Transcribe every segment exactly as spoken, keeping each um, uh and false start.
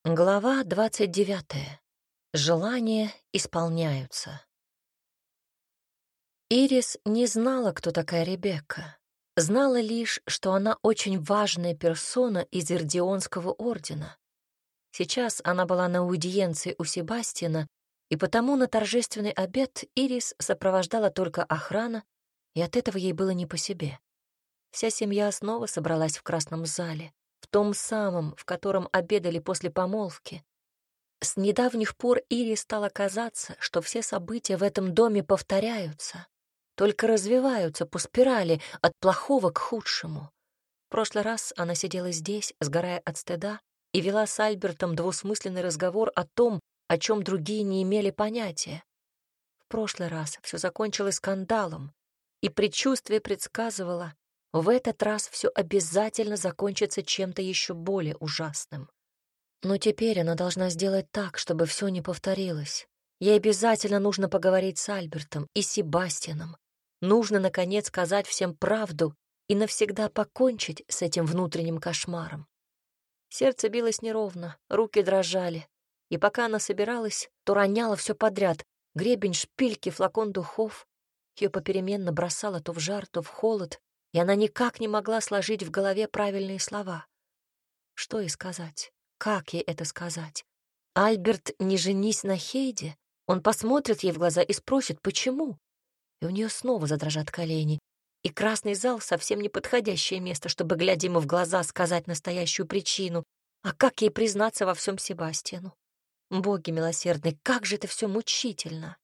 Глава двадцать девятая. Желания исполняются. Ирис не знала, кто такая Ребекка. Знала лишь, что она очень важная персона из Ирдионского ордена. Сейчас она была на аудиенции у Себастьяна, и потому на торжественный обед Ирис сопровождала только охрана, и от этого ей было не по себе. Вся семья снова собралась в красном зале, в том самом, в котором обедали после помолвки. С недавних пор Ире стало казаться, что все события в этом доме повторяются, только развиваются по спирали от плохого к худшему. В прошлый раз она сидела здесь, сгорая от стыда, и вела с Альбертом двусмысленный разговор о том, о чем другие не имели понятия. В прошлый раз все закончилось скандалом, и предчувствие предсказывало, в этот раз все обязательно закончится чем-то еще более ужасным. Но теперь она должна сделать так, чтобы все не повторилось. Ей обязательно нужно поговорить с Альбертом и Себастьяном. Нужно, наконец, сказать всем правду и навсегда покончить с этим внутренним кошмаром. Сердце билось неровно, руки дрожали. И пока она собиралась, то роняла все подряд: гребень, шпильки, флакон духов. Ее попеременно бросало то в жар, то в холод, и она никак не могла сложить в голове правильные слова. Что ей сказать? Как ей это сказать? Альберт, не женись на Хейде, он посмотрит ей в глаза и спросит, почему? И у нее снова задрожат колени. И красный зал — совсем неподходящее место, чтобы, глядя ему в глаза, сказать настоящую причину. А как ей признаться во всем Себастьяну? Боги милосердные, как же это все мучительно!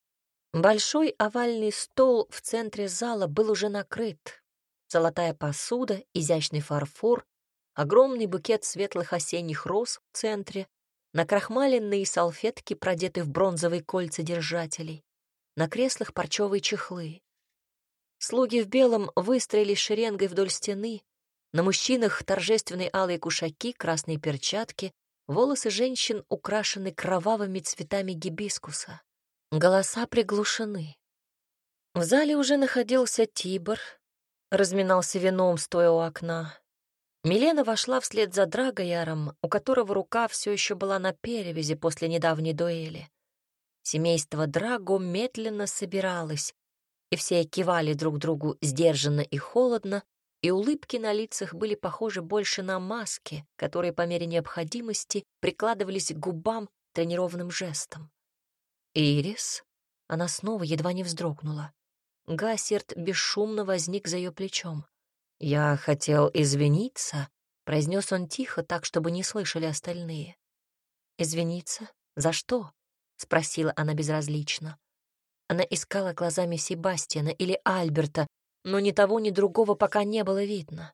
Большой овальный стол в центре зала был уже накрыт. Золотая посуда, изящный фарфор, огромный букет светлых осенних роз в центре, накрахмаленные салфетки, продеты в бронзовые кольца держателей, на креслах парчевые чехлы. Слуги в белом выстроились шеренгой вдоль стены, на мужчинах торжественные алые кушаки, красные перчатки, волосы женщин украшены кровавыми цветами гибискуса. Голоса приглушены. В зале уже находился Тибор, разминался вином, стоя у окна. Милена вошла вслед за Драгояром, у которого рука все еще была на перевязи после недавней дуэли. Семейство Драго медленно собиралось, и все кивали друг другу сдержанно и холодно, и улыбки на лицах были похожи больше на маски, которые по мере необходимости прикладывались к губам тренированным жестом. «Ирис?» Она снова едва не вздрогнула. Гассерт бесшумно возник за ее плечом. «Я хотел извиниться», — произнес он тихо, так, чтобы не слышали остальные. «Извиниться? За что?» — спросила она безразлично. Она искала глазами Себастьяна или Альберта, но ни того, ни другого пока не было видно.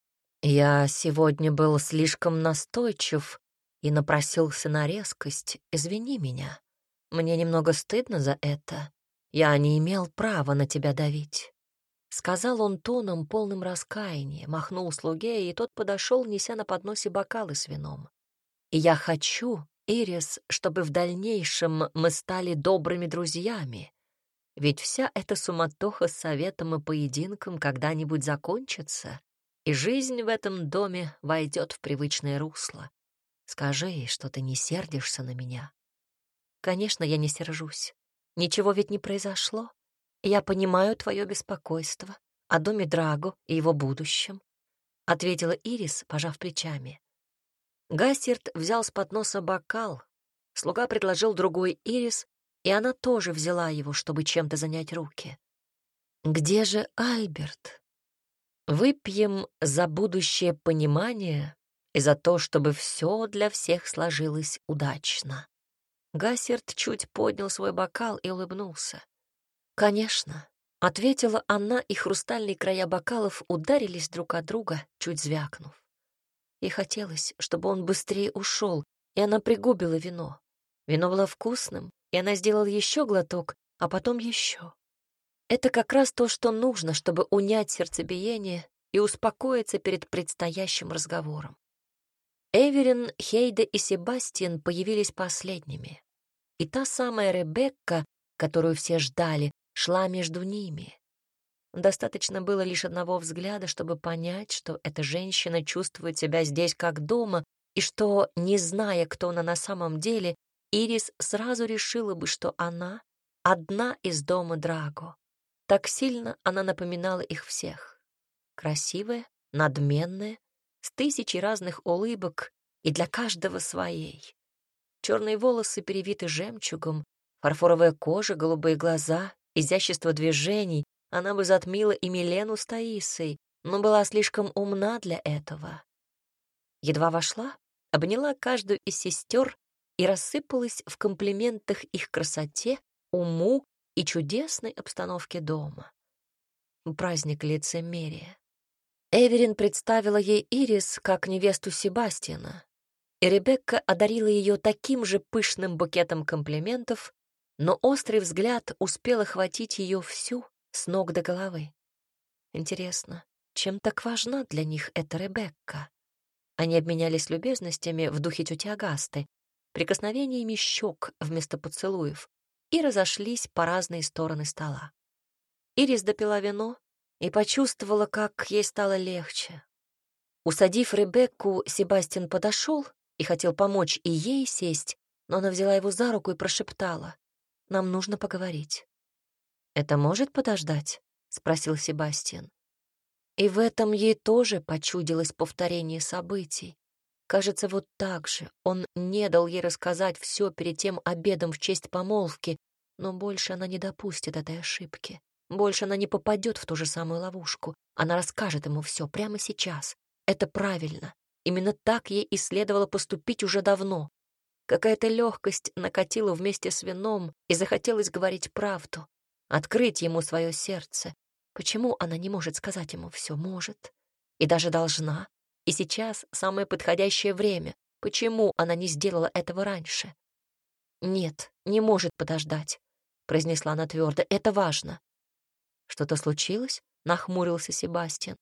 «Я сегодня был слишком настойчив и напросился на резкость. Извини меня. Мне немного стыдно за это. Я не имел права на тебя давить». Сказал он тоном, полным раскаяния, махнул слуге, и тот подошел, неся на подносе бокалы с вином. «И я хочу, Ирис, чтобы в дальнейшем мы стали добрыми друзьями. Ведь вся эта суматоха с советом и поединком когда-нибудь закончится, и жизнь в этом доме войдет в привычное русло. Скажи, что ты не сердишься на меня». «Конечно, я не сержусь. Ничего ведь не произошло. Я понимаю твое беспокойство о доме Драго и его будущем», — ответила Ирис, пожав плечами. Гассерт взял с подноса бокал, слуга предложил другой Ирис, и она тоже взяла его, чтобы чем-то занять руки. «Где же Альберт? Выпьем за будущее понимание и за то, чтобы все для всех сложилось удачно». Гассерт чуть поднял свой бокал и улыбнулся. «Конечно», — ответила она, и хрустальные края бокалов ударились друг от друга, чуть звякнув. Ей хотелось, чтобы он быстрее ушел, и она пригубила вино. Вино было вкусным, и она сделала еще глоток, а потом еще. Это как раз то, что нужно, чтобы унять сердцебиение и успокоиться перед предстоящим разговором. Эверин, Хейда и Себастьян появились последними. И та самая Ребекка, которую все ждали, шла между ними. Достаточно было лишь одного взгляда, чтобы понять, что эта женщина чувствует себя здесь как дома и что, не зная, кто она на самом деле, Ирис сразу решила бы, что она одна из дома Драго. Так сильно она напоминала их всех. Красивая, надменная, с тысячей разных улыбок и для каждого своей. Черные волосы перевиты жемчугом, фарфоровая кожа, голубые глаза, изящество движений. Она бы затмила и Милену с Таисой, но была слишком умна для этого. Едва вошла, обняла каждую из сестер и рассыпалась в комплиментах их красоте, уму и чудесной обстановке дома. Праздник лицемерия. Эверин представила ей Ирис как невесту Себастьяна, и Ребекка одарила ее таким же пышным букетом комплиментов, но острый взгляд успел охватить ее всю с ног до головы. Интересно, чем так важна для них эта Ребекка? Они обменялись любезностями в духе тети Агасты, прикосновениями щек вместо поцелуев, и разошлись по разные стороны стола. Ирис допила вино и почувствовала, как ей стало легче. Усадив Ребекку, Себастьян подошел и хотел помочь и ей сесть, но она взяла его за руку и прошептала: «Нам нужно поговорить». «Это может подождать?» — спросил Себастьян. И в этом ей тоже почудилось повторение событий. Кажется, вот так же он не дал ей рассказать все перед тем обедом в честь помолвки, но больше она не допустит этой ошибки. Больше она не попадет в ту же самую ловушку. Она расскажет ему все прямо сейчас. Это правильно. Именно так ей и следовало поступить уже давно. Какая-то легкость накатила вместе с вином, и захотелось говорить правду, открыть ему свое сердце. Почему она не может сказать ему все? Может. И даже должна. И сейчас самое подходящее время. Почему она не сделала этого раньше? «Нет, не может подождать», — произнесла она твердо. «Это важно». «Что-то случилось?» — нахмурился Себастьян.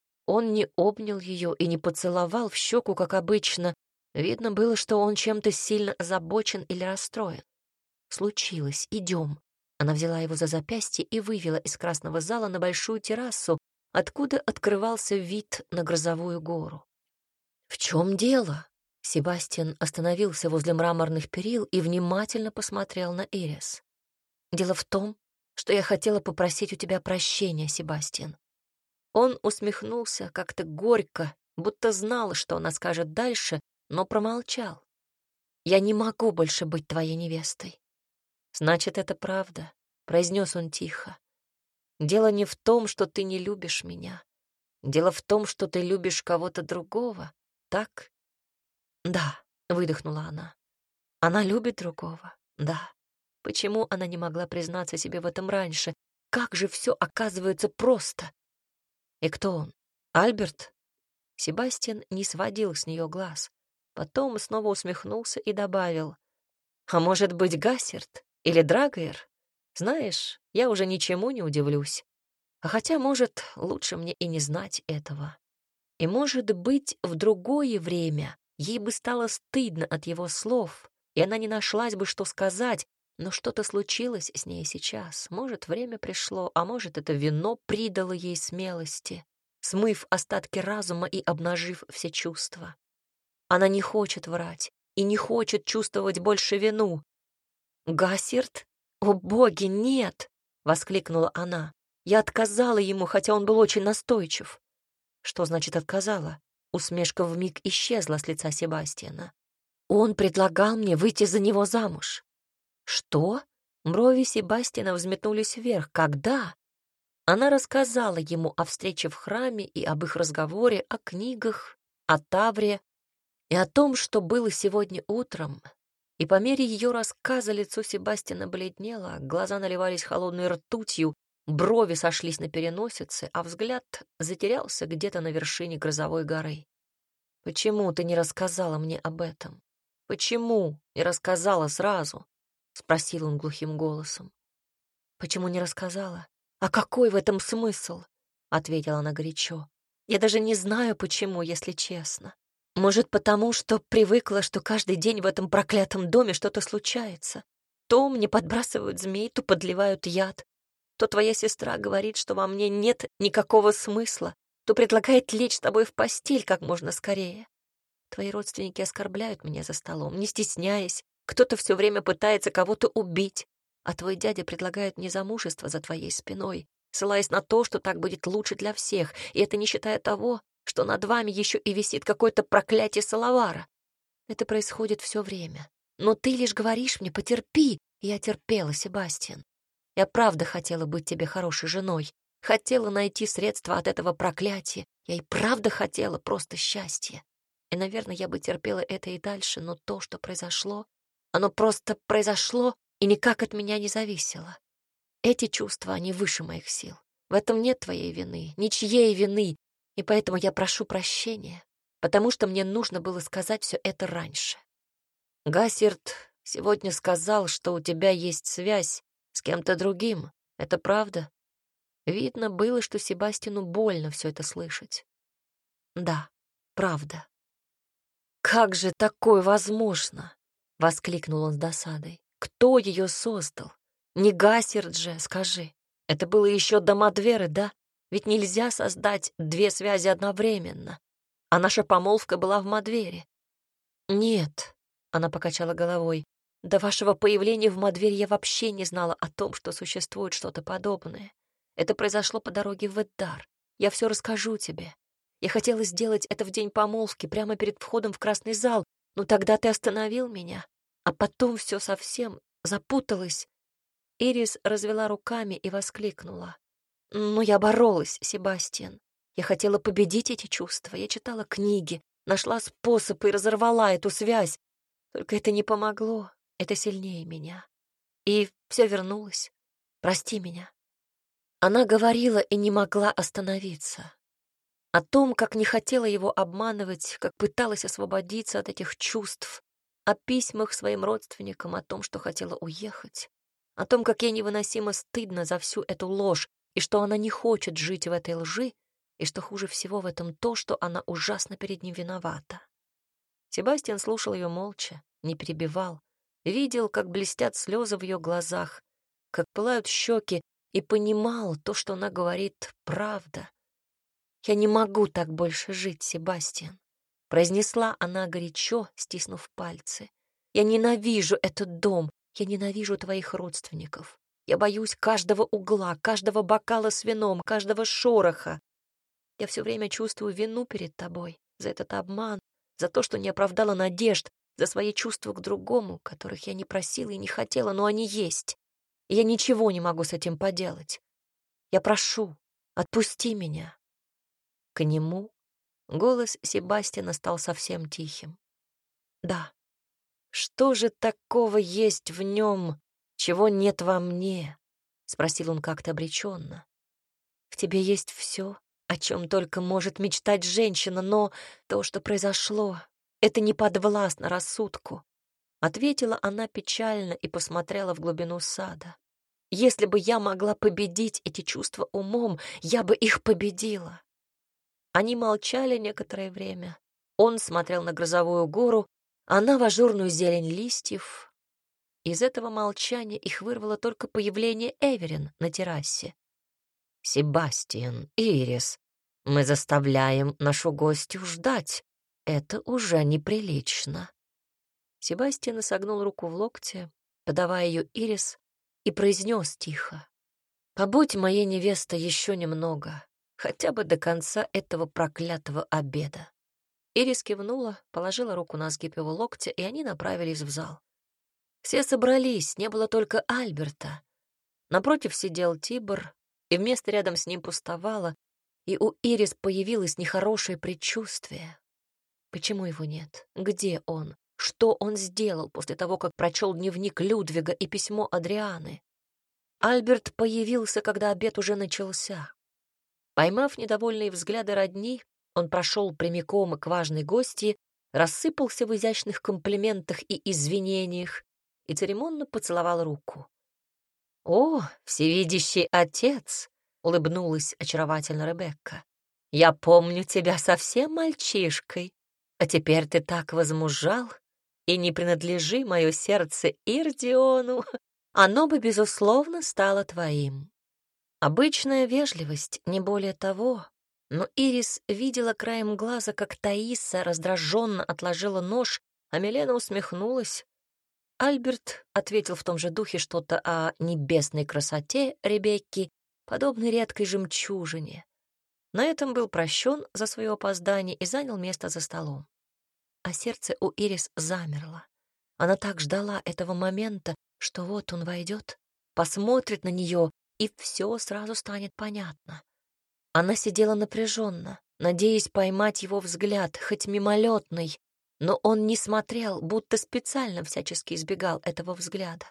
Он не обнял ее и не поцеловал в щеку, как обычно. Видно было, что он чем-то сильно озабочен или расстроен. «Случилось. Идем». Она взяла его за запястье и вывела из красного зала на большую террасу, откуда открывался вид на грозовую гору. «В чем дело?» Себастьян остановился возле мраморных перил и внимательно посмотрел на Ирис. «Дело в том, что я хотела попросить у тебя прощения, Себастьян». Он усмехнулся как-то горько, будто знал, что она скажет дальше, но промолчал. «Я не могу больше быть твоей невестой». «Значит, это правда», — произнес он тихо. «Дело не в том, что ты не любишь меня. Дело в том, что ты любишь кого-то другого, так?» «Да», — выдохнула она. «Она любит другого, да. Почему она не могла признаться себе в этом раньше? Как же все оказывается просто!» «И кто он? Альберт?» Себастьян не сводил с нее глаз. Потом снова усмехнулся и добавил: «А может быть, Гассерт или Драгоер? Знаешь, я уже ничему не удивлюсь. А хотя, может, лучше мне и не знать этого. И, может быть, в другое время ей бы стало стыдно от его слов, и она не нашлась бы, что сказать, но что-то случилось с ней сейчас. Может, время пришло, а может, это вино придало ей смелости, смыв остатки разума и обнажив все чувства. Она не хочет врать и не хочет чувствовать больше вину. «Гассерт? О, боги, нет!» — воскликнула она. «Я отказала ему, хотя он был очень настойчив». «Что значит отказала?» Усмешка вмиг исчезла с лица Себастьяна. «Он предлагал мне выйти за него замуж». «Что?» Брови Себастьяна взметнулись вверх. «Когда?» Она рассказала ему о встрече в храме и об их разговоре, о книгах, о Тавре и о том, что было сегодня утром. И по мере ее рассказа лицо Себастьяна бледнело, глаза наливались холодной ртутью, брови сошлись на переносице, а взгляд затерялся где-то на вершине грозовой горы. «Почему ты не рассказала мне об этом? Почему не рассказала сразу?» — спросил он глухим голосом. «Почему не рассказала? А какой в этом смысл?» — ответила она горячо. «Я даже не знаю, почему, если честно. Может, потому что привыкла, что каждый день в этом проклятом доме что-то случается. То мне подбрасывают змей, то подливают яд, то твоя сестра говорит, что во мне нет никакого смысла, то предлагает лечь с тобой в постель как можно скорее. Твои родственники оскорбляют меня за столом, не стесняясь. Кто-то все время пытается кого-то убить, а твой дядя предлагает мне замужество за твоей спиной, ссылаясь на то, что так будет лучше для всех, и это не считая того, что над вами еще и висит какое-то проклятие Салавара. Это происходит все время. Но ты лишь говоришь мне: потерпи, и я терпела, Себастьян. Я правда хотела быть тебе хорошей женой, хотела найти средства от этого проклятия, я и правда хотела просто счастья. И, наверное, я бы терпела это и дальше, но то, что произошло, оно просто произошло и никак от меня не зависело. Эти чувства, они выше моих сил. В этом нет твоей вины, ничьей вины, и поэтому я прошу прощения, потому что мне нужно было сказать все это раньше. Гасерт сегодня сказал, что у тебя есть связь с кем-то другим. Это правда? Видно было, что Себастьяну больно все это слышать. Да, правда. «Как же такое возможно?» — воскликнул он с досадой. «Кто ее создал? Не Гасерт же, скажи. Это было еще до Мадверы, да? Ведь нельзя создать две связи одновременно. А наша помолвка была в Мадвере». «Нет», — она покачала головой, «до вашего появления в Мадвере я вообще не знала о том, что существует что-то подобное. Это произошло по дороге в Эддар. Я все расскажу тебе. Я хотела сделать это в день помолвки, прямо перед входом в красный зал, но тогда ты остановил меня, а потом все совсем запуталось». Ирис развела руками и воскликнула. «Но я боролась, Себастьян. Я хотела победить эти чувства. Я читала книги, нашла способ и разорвала эту связь. Только это не помогло. Это сильнее меня. И все вернулось. Прости меня». Она говорила и не могла остановиться. О том, как не хотела его обманывать, как пыталась освободиться от этих чувств, о письмах своим родственникам, о том, что хотела уехать, о том, как ей невыносимо стыдно за всю эту ложь, и что она не хочет жить в этой лжи, и что хуже всего в этом то, что она ужасно перед ним виновата. Себастьян слушал ее молча, не перебивал, видел, как блестят слезы в ее глазах, как пылают щеки, и понимал, то, что она говорит, правда. «Я не могу так больше жить, Себастьян», — произнесла она горячо, стиснув пальцы. «Я ненавижу этот дом, я ненавижу твоих родственников. Я боюсь каждого угла, каждого бокала с вином, каждого шороха. Я все время чувствую вину перед тобой за этот обман, за то, что не оправдала надежд, за свои чувства к другому, которых я не просила и не хотела, но они есть. И я ничего не могу с этим поделать. Я прошу, отпусти меня». К нему голос Себастьяна стал совсем тихим. «Да, что же такого есть в нем, чего нет во мне?» — спросил он как-то обреченно. «В тебе есть все, о чем только может мечтать женщина, но то, что произошло, это не подвластно рассудку», — ответила она печально и посмотрела в глубину сада. «Если бы я могла победить эти чувства умом, я бы их победила». Они молчали некоторое время. Он смотрел на грозовую гору, она в ажурную зелень листьев. Из этого молчания их вырвало только появление Эверин на террасе. «Себастьян, Ирис, мы заставляем нашу гостью ждать. Это уже неприлично». Себастьян согнул руку в локте, подавая ее Ирис, и произнес тихо: «Побудь моей невестой еще немного, хотя бы до конца этого проклятого обеда». Ирис кивнула, положила руку на сгиб его локтя, и они направились в зал. Все собрались, не было только Альберта. Напротив сидел Тибор, и место рядом с ним пустовало, и у Ирис появилось нехорошее предчувствие. Почему его нет? Где он? Что он сделал после того, как прочел дневник Людвига и письмо Адрианы? Альберт появился, когда обед уже начался. Поймав недовольные взгляды родни, он прошел прямиком к важной гостье, рассыпался в изящных комплиментах и извинениях и церемонно поцеловал руку. «О, всевидящий отец!» — улыбнулась очаровательно Ребекка. «Я помню тебя совсем мальчишкой, а теперь ты так возмужал, и не принадлежи мое сердце Ирдиону, оно бы, безусловно, стало твоим». Обычная вежливость, не более того, Но Ирис видела краем глаза, как Таиса раздраженно отложила нож, а Милена усмехнулась. Альберт ответил в том же духе что-то о небесной красоте Ребекки, подобной редкой жемчужине. На этом был прощен за свое опоздание и занял место за столом. А сердце у Ирис замерло. Она так ждала этого момента, что вот он войдет, посмотрит на нее, и все сразу станет понятно. Она сидела напряженно, надеясь поймать его взгляд, хоть мимолетный, но он не смотрел, будто специально всячески избегал этого взгляда.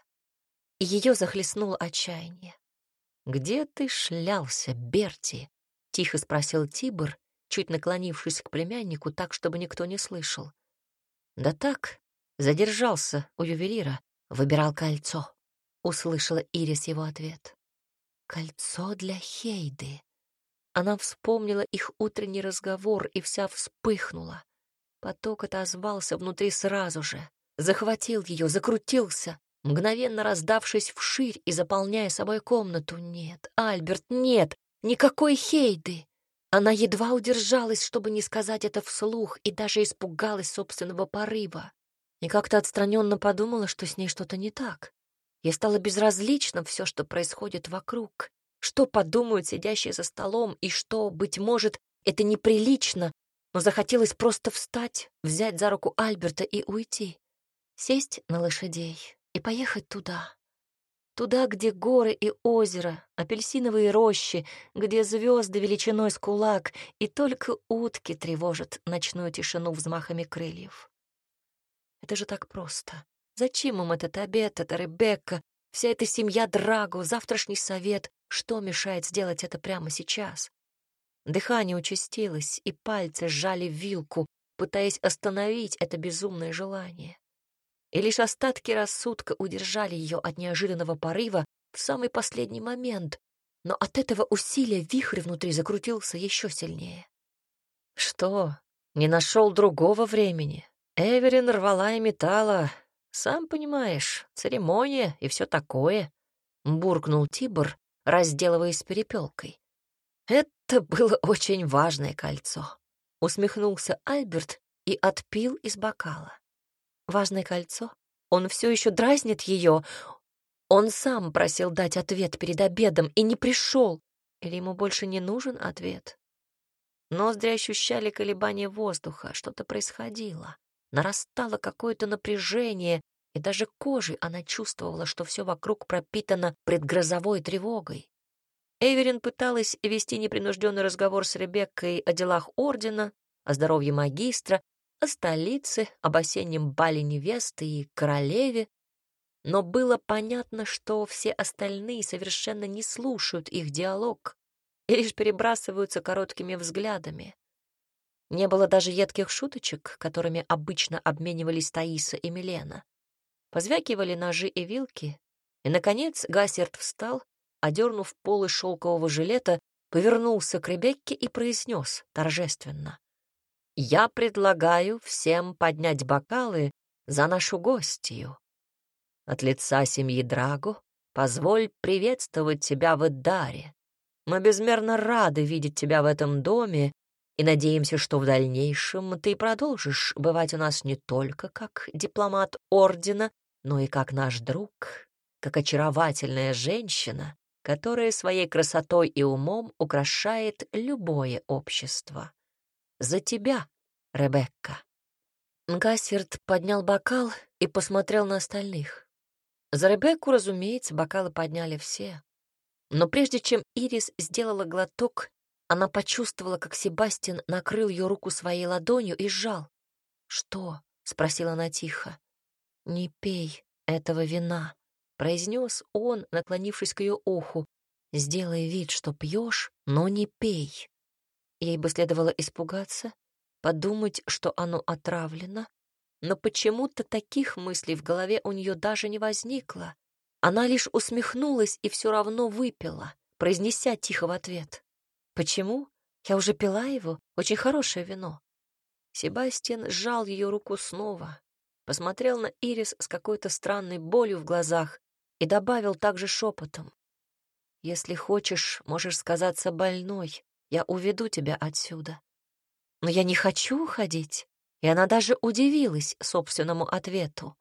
И ее захлестнуло отчаяние. «Где ты шлялся, Берти?» — тихо спросил Тибор, чуть наклонившись к племяннику так, чтобы никто не слышал. «Да так, задержался у ювелира, выбирал кольцо», — услышала Ирис его ответ. «Кольцо для Хейды». Она вспомнила их утренний разговор и вся вспыхнула. Поток отозвался внутри сразу же, захватил ее, закрутился, мгновенно раздавшись вширь и заполняя собой комнату. Нет, Альберт, нет, никакой Хейды. Она едва удержалась, чтобы не сказать это вслух, и даже испугалась собственного порыва. И как-то отстраненно подумала, что с ней что-то не так. Ей стало безразлично все, что происходит вокруг, что подумают сидящие за столом, и что, быть может, это неприлично, но захотелось просто встать, взять за руку Альберта и уйти, сесть на лошадей и поехать туда. Туда, где горы и озеро, апельсиновые рощи, где звезды величиной с кулак, и только утки тревожат ночную тишину взмахами крыльев. Это же так просто. Зачем им этот обед, эта Ребекка, вся эта семья Драго, завтрашний совет? Что мешает сделать это прямо сейчас? Дыхание участилось, и пальцы сжали вилку, пытаясь остановить это безумное желание. И лишь остатки рассудка удержали ее от неожиданного порыва в самый последний момент, но от этого усилия вихрь внутри закрутился еще сильнее. «Что, не нашел другого времени? Эверин рвала и металла. Сам понимаешь, церемония и все такое», — буркнул Тибор, разделываясь перепелкой. «Это было очень важное кольцо», — усмехнулся Альберт и отпил из бокала. «Важное кольцо? Он все еще дразнит ее. Он сам просил дать ответ перед обедом и не пришел. Или ему больше не нужен ответ?» Ноздри ощущали колебания воздуха, что-то происходило. Нарастало какое-то напряжение, и даже кожей она чувствовала, что все вокруг пропитано предгрозовой тревогой. Эверин пыталась вести непринужденный разговор с Ребеккой о делах ордена, о здоровье магистра, о столице, об осеннем бале невесты и королеве, но было понятно, что все остальные совершенно не слушают их диалог и лишь перебрасываются короткими взглядами. Не было даже едких шуточек, которыми обычно обменивались Таиса и Милена. Позвякивали ножи и вилки, и, наконец, Гассерд встал, одернув полы шелкового жилета, повернулся к Ребекке и произнес торжественно: «Я предлагаю всем поднять бокалы за нашу гостью. От лица семьи Драго позволь приветствовать тебя в Эддаре. Мы безмерно рады видеть тебя в этом доме и надеемся, что в дальнейшем ты продолжишь бывать у нас не только как дипломат ордена, но и как наш друг, как очаровательная женщина, которая своей красотой и умом украшает любое общество. За тебя, Ребекка». Гассерд поднял бокал и посмотрел на остальных. За Ребекку, разумеется, бокалы подняли все. Но прежде чем Ирис сделала глоток, она почувствовала, как Себастьян накрыл ее руку своей ладонью и сжал. «Что?» — спросила она тихо. «Не пей этого вина», — произнес он, наклонившись к ее уху. «Сделай вид, что пьешь, но не пей». Ей бы следовало испугаться, подумать, что оно отравлено, но почему-то таких мыслей в голове у нее даже не возникло. Она лишь усмехнулась и все равно выпила, произнеся тихо в ответ: «Почему? Я уже пила его. Очень хорошее вино». Себастьян сжал ее руку снова, посмотрел на Ирис с какой-то странной болью в глазах и добавил также шепотом: «Если хочешь, можешь сказаться больной. Я уведу тебя отсюда. Но я не хочу уходить. И она даже удивилась собственному ответу.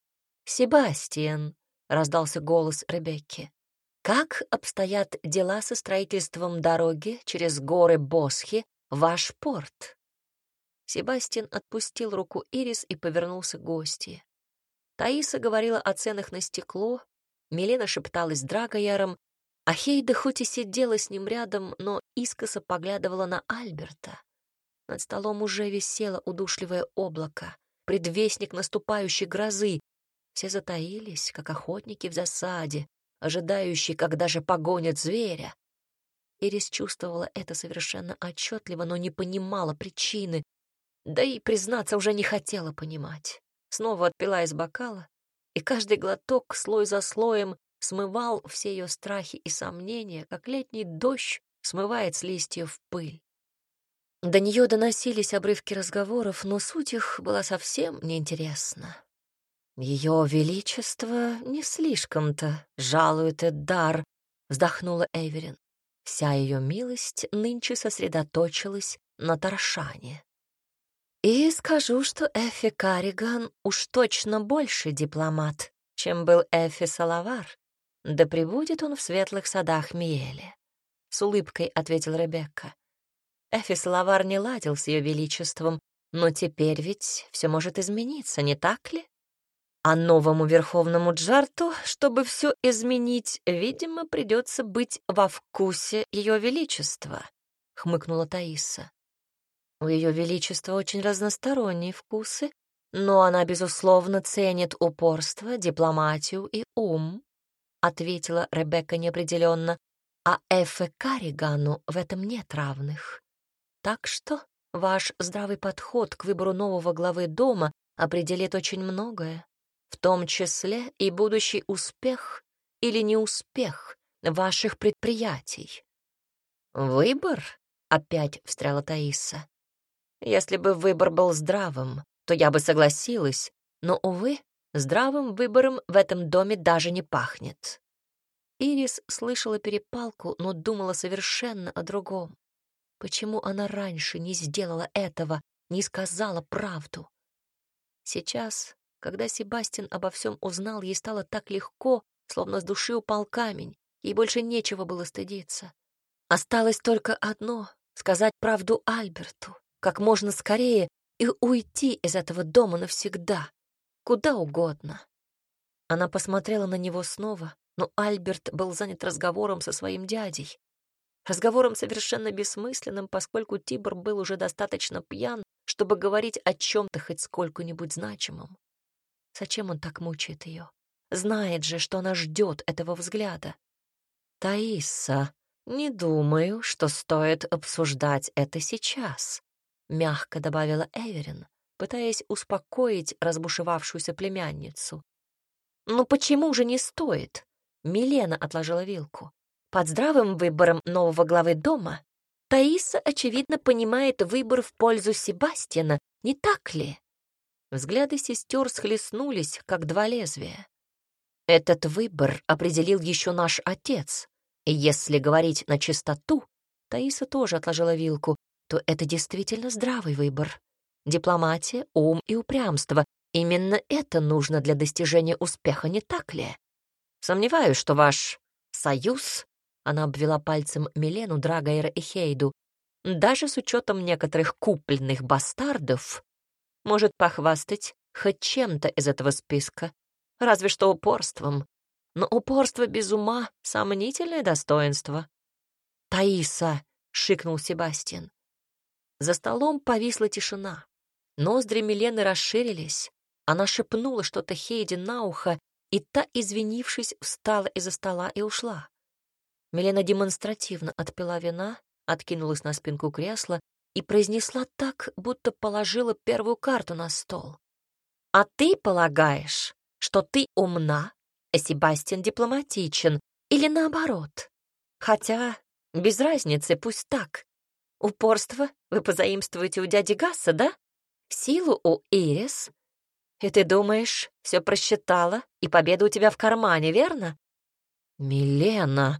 «Себастьян», — раздался голос Ребекки, — «как обстоят дела со строительством дороги через горы Босхи в ваш порт?» Себастьян отпустил руку Ирис и повернулся к гостье. Таиса говорила о ценах на стекло, Милена шепталась с Драгояром, а Хейда хоть и сидела с ним рядом, но искоса поглядывала на Альберта. Над столом уже висело удушливое облако, предвестник наступающей грозы. Все затаились, как охотники в засаде, ожидающие, когда же погонят зверя. Ирис чувствовала это совершенно отчетливо, но не понимала причины, да и, признаться, уже не хотела понимать. Снова отпила из бокала, и каждый глоток слой за слоем смывал все ее страхи и сомнения, как летний дождь смывает с листьев пыль. До нее доносились обрывки разговоров, но суть их была совсем неинтересна. «Ее Величество не слишком-то жалует Эддар», — вздохнула Эверин. Вся ее милость нынче сосредоточилась на Таршане. «И скажу, что Эффи Карриган уж точно больше дипломат, чем был Эффи Салавар. Да пребудет он в светлых садах Миэля», — с улыбкой ответил Ребекка. Эффи Салавар не ладил с ее величеством, но теперь ведь все может измениться, не так ли? А новому верховному Джарту, чтобы все изменить, видимо, придется быть во вкусе ее величества, — хмыкнула Таиса. У ее величества очень разносторонние вкусы, но она, безусловно, ценит упорство, дипломатию и ум, — ответила Ребекка неопределенно, а Эффе Карригану в этом нет равных. Так что ваш здравый подход к выбору нового главы дома определит очень многое, в том числе и будущий успех или неуспех ваших предприятий. «Выбор?» — опять встряла Таиса. «Если бы выбор был здравым, то я бы согласилась, но, увы, здравым выбором в этом доме даже не пахнет». Ирис слышала перепалку, но думала совершенно о другом. Почему она раньше не сделала этого, не сказала правду? Сейчас, когда Себастьян обо всем узнал, ей стало так легко, словно с души упал камень, ей больше нечего было стыдиться. Осталось только одно — сказать правду Альберту, как можно скорее, и уйти из этого дома навсегда, куда угодно. Она посмотрела на него снова, но Альберт был занят разговором со своим дядей. Разговором совершенно бессмысленным, поскольку Тибор был уже достаточно пьян, чтобы говорить о чем-то хоть сколько-нибудь значимом. Зачем он так мучает ее? Знает же, что она ждет этого взгляда. «Таиса, не думаю, что стоит обсуждать это сейчас», — мягко добавила Эверин, пытаясь успокоить разбушевавшуюся племянницу. «Ну почему же не стоит?» — Милена отложила вилку. Под здравым выбором нового главы дома Таиса, очевидно, понимает выбор в пользу Себастьяна, не так ли? Взгляды сестер схлестнулись, как два лезвия. Этот выбор определил еще наш отец. И если говорить на чистоту, Таиса тоже отложила вилку, то это действительно здравый выбор. Дипломатия, ум и упрямство — именно это нужно для достижения успеха, не так ли? Сомневаюсь, что ваш союз... Она обвела пальцем Милену, Драгоэра и Хейду. Даже с учетом некоторых купленных бастардов может похвастать хоть чем-то из этого списка, разве что упорством. Но упорство без ума — сомнительное достоинство. «Таиса!» — шикнул Себастьян. За столом повисла тишина. Ноздри Милены расширились. Она шепнула что-то Хейде на ухо, и та, извинившись, встала из-за стола и ушла. Милена демонстративно отпила вина, откинулась на спинку кресла и произнесла так, будто положила первую карту на стол. «А ты полагаешь, что ты умна, а Себастьян дипломатичен, или наоборот? Хотя без разницы, пусть так. Упорство вы позаимствуете у дяди Гасса, да? Силу у Ирис. И ты думаешь, все просчитала, и победа у тебя в кармане, верно?» «Милена!»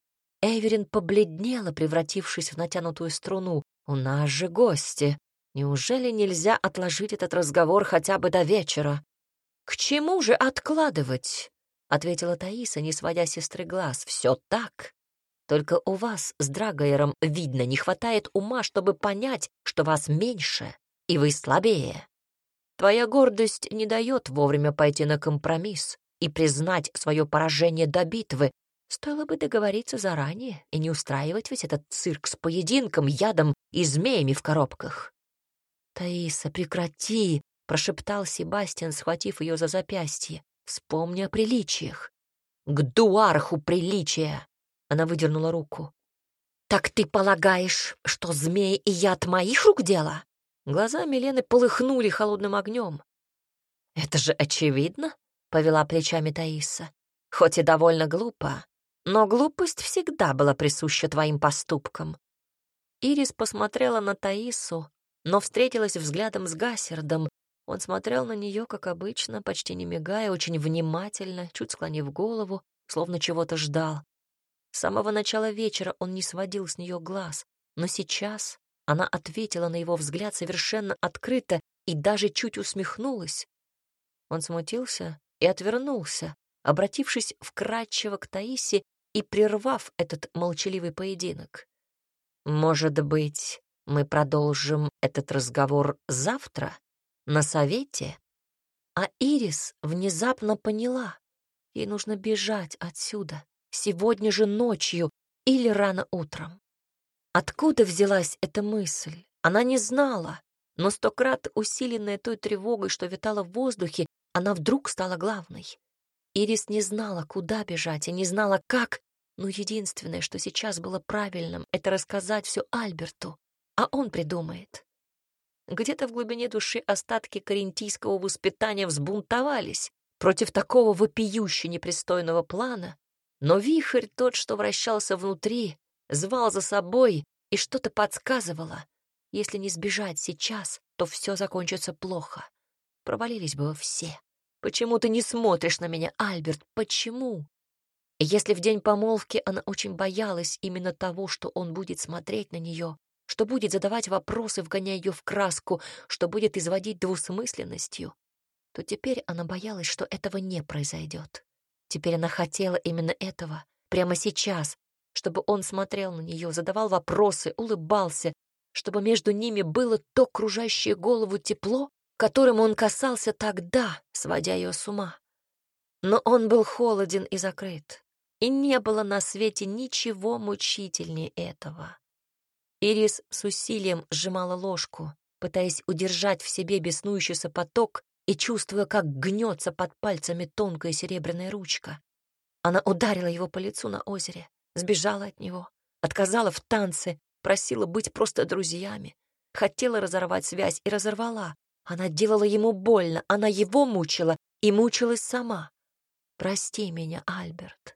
Эверин побледнела, превратившись в натянутую струну. «У нас же гости. Неужели нельзя отложить этот разговор хотя бы до вечера?» «К чему же откладывать?» — ответила Таиса, не сводя с сестры глаз. «Все так. Только у вас с Драгоером, видно, не хватает ума, чтобы понять, что вас меньше, и вы слабее. Твоя гордость не дает вовремя пойти на компромисс и признать свое поражение до битвы. Стоило бы договориться заранее и не устраивать весь этот цирк с поединком, ядом и змеями в коробках». «Таиса, прекрати!» — прошептал Себастьян, схватив ее за запястье. «Вспомни о приличиях». «К дуарху приличия!» — она выдернула руку. «Так ты полагаешь, что змеи и яд моих рук дело?» Глаза Милены полыхнули холодным огнем. «Это же очевидно», — повела плечами Таиса. «Хоть и довольно глупо, но глупость всегда была присуща твоим поступкам». Ирис посмотрела на Таису, но встретилась взглядом с Гассердом. Он смотрел на нее, как обычно, почти не мигая, очень внимательно, чуть склонив голову, словно чего-то ждал. С самого начала вечера он не сводил с нее глаз, но сейчас она ответила на его взгляд совершенно открыто и даже чуть усмехнулась. Он смутился и отвернулся, обратившись вкратчиво к Таисе и прервав этот молчаливый поединок. «Может быть, мы продолжим этот разговор завтра, на совете?» А Ирис внезапно поняла, ей нужно бежать отсюда, сегодня же ночью или рано утром. Откуда взялась эта мысль, она не знала, но стократ усиленная той тревогой, что витала в воздухе, она вдруг стала главной. Ирис не знала, куда бежать, и не знала, как, но единственное, что сейчас было правильным, это рассказать все Альберту, а он придумает. Где-то в глубине души остатки карентийского воспитания взбунтовались против такого вопиюще непристойного плана, но вихрь тот, что вращался внутри, звал за собой, и что-то подсказывало. Если не сбежать сейчас, то все закончится плохо. Провалились бы все. Почему ты не смотришь на меня, Альберт? Почему? И если в день помолвки она очень боялась именно того, что он будет смотреть на нее, что будет задавать вопросы, вгоняя ее в краску, что будет изводить двусмысленностью, то теперь она боялась, что этого не произойдет. Теперь она хотела именно этого, прямо сейчас, чтобы он смотрел на нее, задавал вопросы, улыбался, чтобы между ними было то кружащее голову тепло, которым он касался тогда, сводя ее с ума. Но он был холоден и закрыт, и не было на свете ничего мучительнее этого. Ирис с усилием сжимала ложку, пытаясь удержать в себе беснующийся поток и чувствуя, как гнется под пальцами тонкая серебряная ручка. Она ударила его по лицу на озере, сбежала от него, отказала в танце, просила быть просто друзьями, хотела разорвать связь и разорвала. Она делала ему больно, она его мучила и мучилась сама. «Прости меня, Альберт».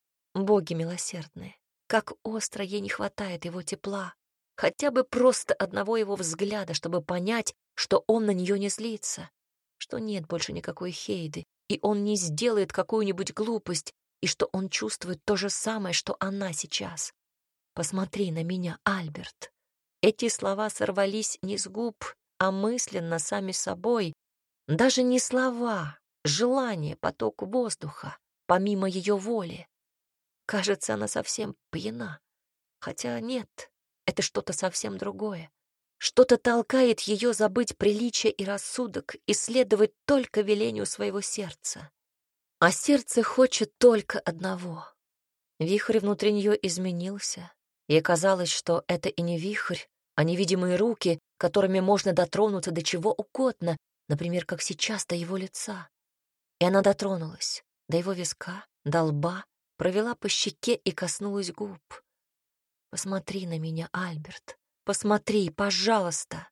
Боги милосердные, как остро ей не хватает его тепла, хотя бы просто одного его взгляда, чтобы понять, что он на нее не злится, что нет больше никакой Хейды, и он не сделает какую-нибудь глупость, и что он чувствует то же самое, что она сейчас. «Посмотри на меня, Альберт». Эти слова сорвались не с губ, а мысленно сами собой. Даже не слова, желание, поток воздуха, помимо ее воли. Кажется, она совсем пьяна. Хотя нет, это что-то совсем другое. Что-то толкает ее забыть приличие и рассудок и следовать только велению своего сердца. А сердце хочет только одного. Вихрь внутри нее изменился. Ей казалось, что это и не вихрь, а невидимые руки, которыми можно дотронуться до чего угодно, например, как сейчас до его лица. И она дотронулась до его виска, до лба, провела по щеке и коснулась губ. «Посмотри на меня, Альберт, посмотри, пожалуйста».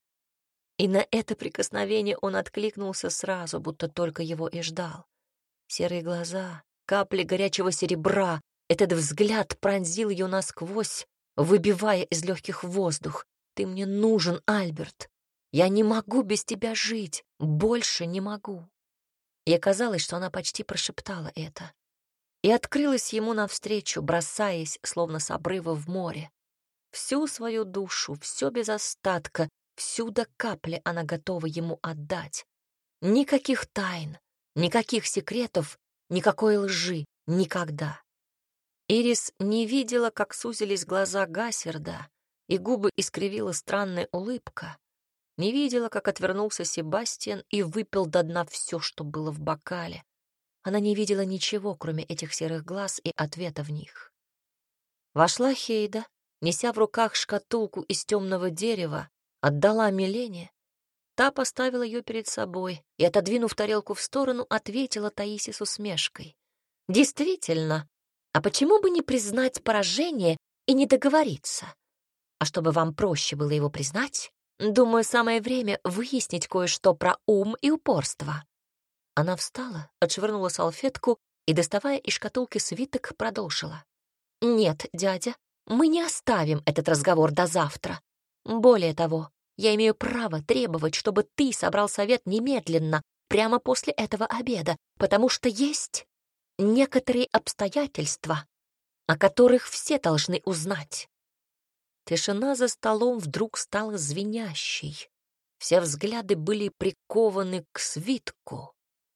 И на это прикосновение он откликнулся сразу, будто только его и ждал. Серые глаза, капли горячего серебра, этот взгляд пронзил ее насквозь, выбивая из легких воздух. «Ты мне нужен, Альберт. Я не могу без тебя жить, больше не могу». Ей казалось, что она почти прошептала это. и открылась ему навстречу, бросаясь, словно с обрыва в море. Всю свою душу, все без остатка, всю до капли она готова ему отдать. Никаких тайн, никаких секретов, никакой лжи, никогда. Ирис не видела, как сузились глаза Гассерда, и губы искривила странная улыбка. Не видела, как отвернулся Себастьян и выпил до дна все, что было в бокале. Она не видела ничего, кроме этих серых глаз и ответа в них. Вошла Хейда, неся в руках шкатулку из темного дерева, отдала Милене. Та поставила ее перед собой и, отодвинув тарелку в сторону, ответила Таисе с усмешкой. «Действительно, а почему бы не признать поражение и не договориться? А чтобы вам проще было его признать, думаю, самое время выяснить кое-что про ум и упорство». Она встала, отшвырнула салфетку и, доставая из шкатулки свиток, продолжила. «Нет, дядя, мы не оставим этот разговор до завтра. Более того, я имею право требовать, чтобы ты собрал совет немедленно, прямо после этого обеда, потому что есть некоторые обстоятельства, о которых все должны узнать». Тишина за столом вдруг стала звенящей. Все взгляды были прикованы к свитку.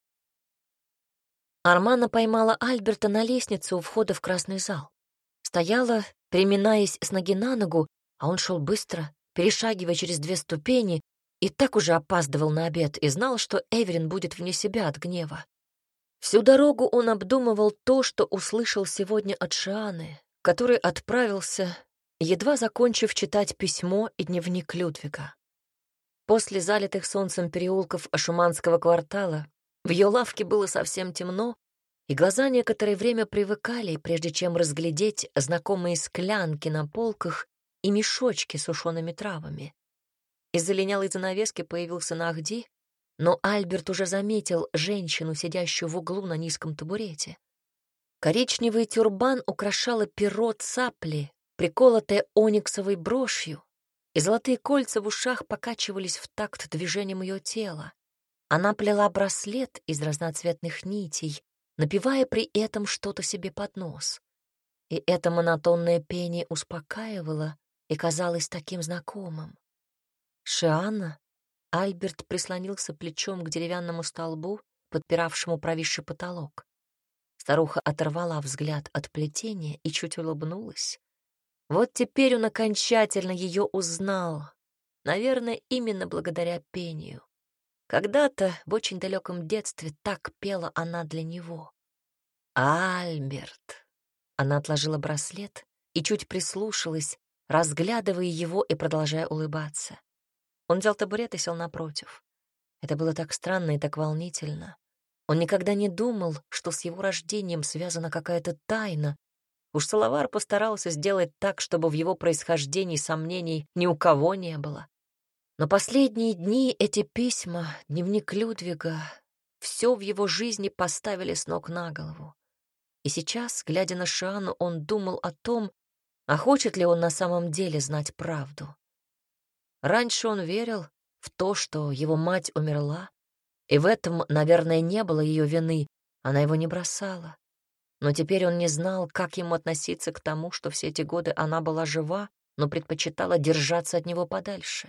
Армана поймала Альберта на лестнице у входа в красный зал. Стояла, приминаясь с ноги на ногу, а он шел быстро, перешагивая через две ступени, и так уже опаздывал на обед и знал, что Эверин будет вне себя от гнева. Всю дорогу он обдумывал то, что услышал сегодня от Шианы, который отправился, едва закончив читать письмо и дневник Людвига. После залитых солнцем переулков Ашуманского квартала в ее лавке было совсем темно, и глаза некоторое время привыкали, прежде чем разглядеть знакомые склянки на полках и мешочки с сушеными травами. Из-за линялой занавески появился Нахди, но Альберт уже заметил женщину, сидящую в углу на низком табурете. Коричневый тюрбан украшало перо цапли, приколотое ониксовой брошью, и золотые кольца в ушах покачивались в такт движением ее тела. Она плела браслет из разноцветных нитей, напевая при этом что-то себе под нос. И это монотонное пение успокаивало и казалось таким знакомым. «Шианна?» Альберт прислонился плечом к деревянному столбу, подпиравшему провисший потолок. Старуха оторвала взгляд от плетения и чуть улыбнулась. Вот теперь он окончательно ее узнал, наверное, именно благодаря пению. Когда-то, в очень далеком детстве, так пела она для него. «Альберт!» Она отложила браслет и чуть прислушалась, разглядывая его и продолжая улыбаться. Он взял табурет и сел напротив. Это было так странно и так волнительно. Он никогда не думал, что с его рождением связана какая-то тайна. Уж Салавар постарался сделать так, чтобы в его происхождении сомнений ни у кого не было. Но последние дни эти письма, дневник Людвига, все в его жизни поставили с ног на голову. И сейчас, глядя на Шиану, он думал о том, а хочет ли он на самом деле знать правду. Раньше он верил в то, что его мать умерла, и в этом, наверное, не было ее вины, она его не бросала. Но теперь он не знал, как ему относиться к тому, что все эти годы она была жива, но предпочитала держаться от него подальше.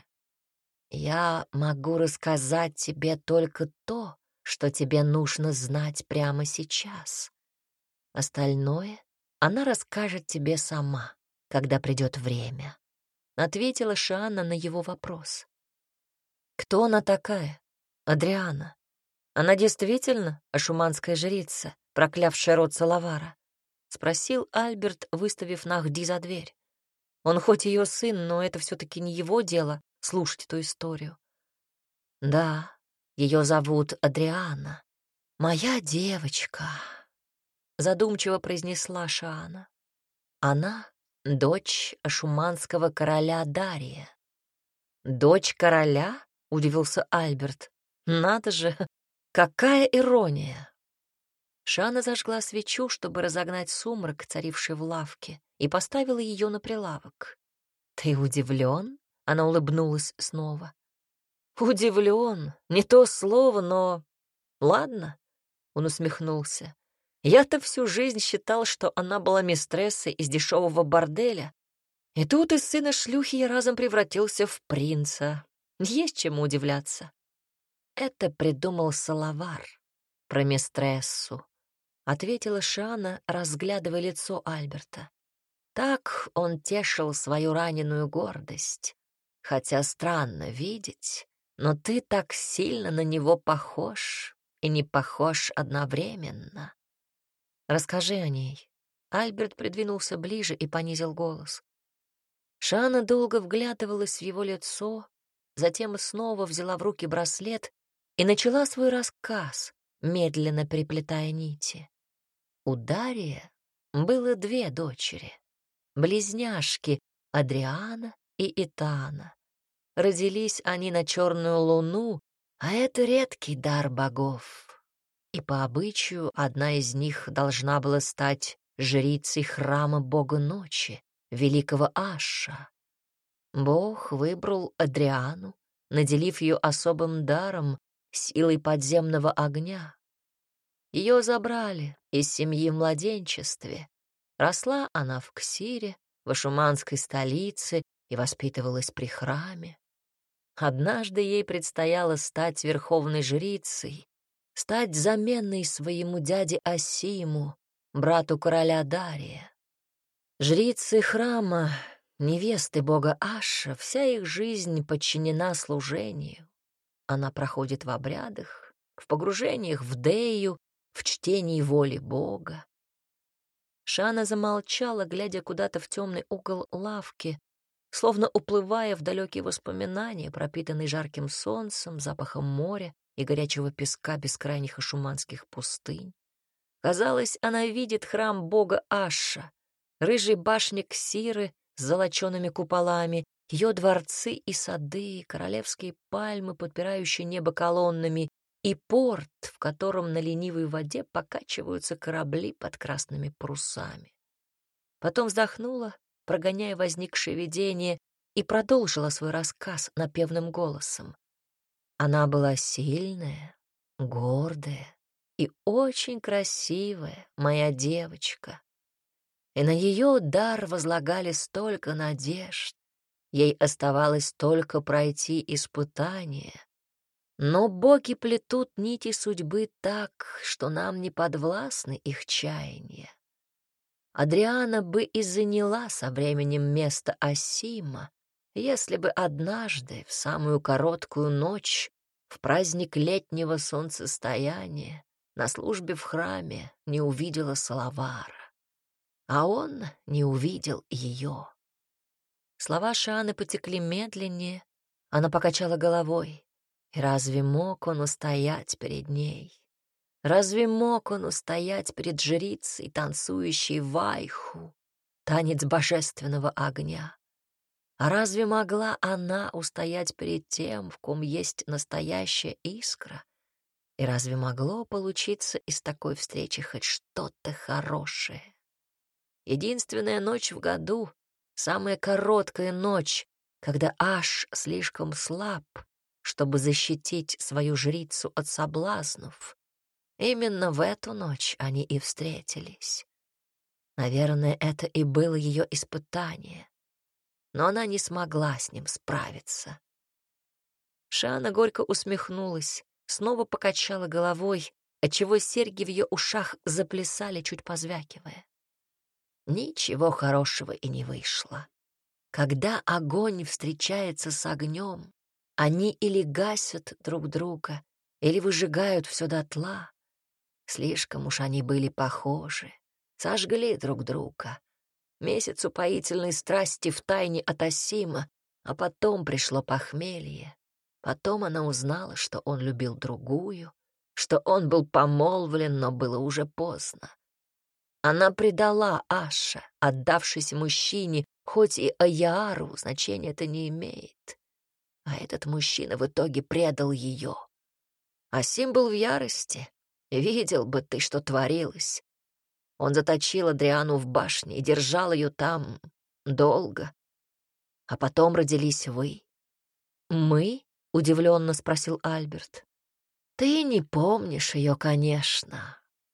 «Я могу рассказать тебе только то, что тебе нужно знать прямо сейчас. Остальное она расскажет тебе сама, когда придет время», — ответила Шианна на его вопрос. «Кто она такая? Адриана? Она действительно ашуманская жрица, проклявшая род Салавара?» — спросил Альберт, выставив Нахди за дверь. Он хоть ее сын, но это все-таки не его дело слушать эту историю. «Да, ее зовут Адриана. Моя девочка», — задумчиво произнесла Шиана. «Она — дочь ашуманского короля Дария». «Дочь короля?» — удивился Альберт. «Надо же, какая ирония!» Шиана зажгла свечу, чтобы разогнать сумрак, царивший в лавке, и поставила ее на прилавок. «Ты удивлен?» — она улыбнулась снова. «Удивлен, не то слово, но... Ладно», — он усмехнулся. Я-то всю жизнь считал, что она была мистрессой из дешевого борделя, и тут из сына шлюхи я разом превратился в принца. Есть чему удивляться. Это придумал Салавар про мистрессу, ответила Шана, разглядывая лицо Альберта. Так он тешил свою раненую гордость. Хотя странно видеть, но ты так сильно на него похож и не похож одновременно. Расскажи о ней. Альберт придвинулся ближе и понизил голос. Шана долго вглядывалась в его лицо, затем снова взяла в руки браслет и начала свой рассказ, медленно переплетая нити. У Дария было две дочери, близняшки Адриана и Итана. Родились они на черную луну, а это редкий дар богов. И по обычаю одна из них должна была стать жрицей храма бога ночи, великого Аша. Бог выбрал Адриану, наделив ее особым даром, силой подземного огня. Ее забрали из семьи в младенчестве. Росла она в Ксире, в ашуманской столице, и воспитывалась при храме. Однажды ей предстояло стать верховной жрицей, стать заменой своему дяде Асиму, брату короля Дария. Жрицы храма, невесты бога Аша, вся их жизнь подчинена служению. Она проходит в обрядах, в погружениях в Дею, в чтении воли бога. Шана замолчала, глядя куда-то в темный угол лавки, словно уплывая в далекие воспоминания, пропитанные жарким солнцем, запахом моря и горячего песка бескрайних ашуманских пустынь. Казалось, она видит храм бога Аша, рыжий башни Ксиры с золочеными куполами, ее дворцы и сады, королевские пальмы, подпирающие небо колоннами, и порт, в котором на ленивой воде покачиваются корабли под красными парусами. Потом вздохнула, прогоняя возникшее видение, и продолжила свой рассказ напевным голосом. Она была сильная, гордая и очень красивая, моя девочка. И на ее дар возлагали столько надежд. Ей оставалось только пройти испытание. Но боги плетут нити судьбы так, что нам не подвластны их чаяния. Адриана бы и заняла со временем место Асима, если бы однажды, в самую короткую ночь, в праздник летнего солнцестояния, на службе в храме не увидела Салавара. А он не увидел ее. Слова Шаны потекли медленнее, она покачала головой. И разве мог он устоять перед ней? Разве мог он устоять перед жрицей, танцующей вайху, танец божественного огня? А разве могла она устоять перед тем, в ком есть настоящая искра? И разве могло получиться из такой встречи хоть что-то хорошее? Единственная ночь в году, самая короткая ночь, когда Аш слишком слаб, чтобы защитить свою жрицу от соблазнов. Именно в эту ночь они и встретились. Наверное, это и было ее испытание. Но она не смогла с ним справиться. Шана горько усмехнулась, снова покачала головой, отчего серьги в ее ушах заплясали, чуть позвякивая. Ничего хорошего и не вышло. Когда огонь встречается с огнем, они или гасят друг друга, или выжигают все дотла. Слишком уж они были похожи, сожгли друг друга. Месяц упоительной страсти втайне от Асима, а потом пришло похмелье. Потом она узнала, что он любил другую, что он был помолвлен, но было уже поздно. Она предала Аша, отдавшись мужчине, хоть и Аяру значения это не имеет. А этот мужчина в итоге предал ее. Асим был в ярости. Видел бы ты, что творилось. Он заточил Адриану в башне и держал ее там долго. А потом родились вы. «Мы?» — удивленно спросил Альберт. «Ты не помнишь ее, конечно.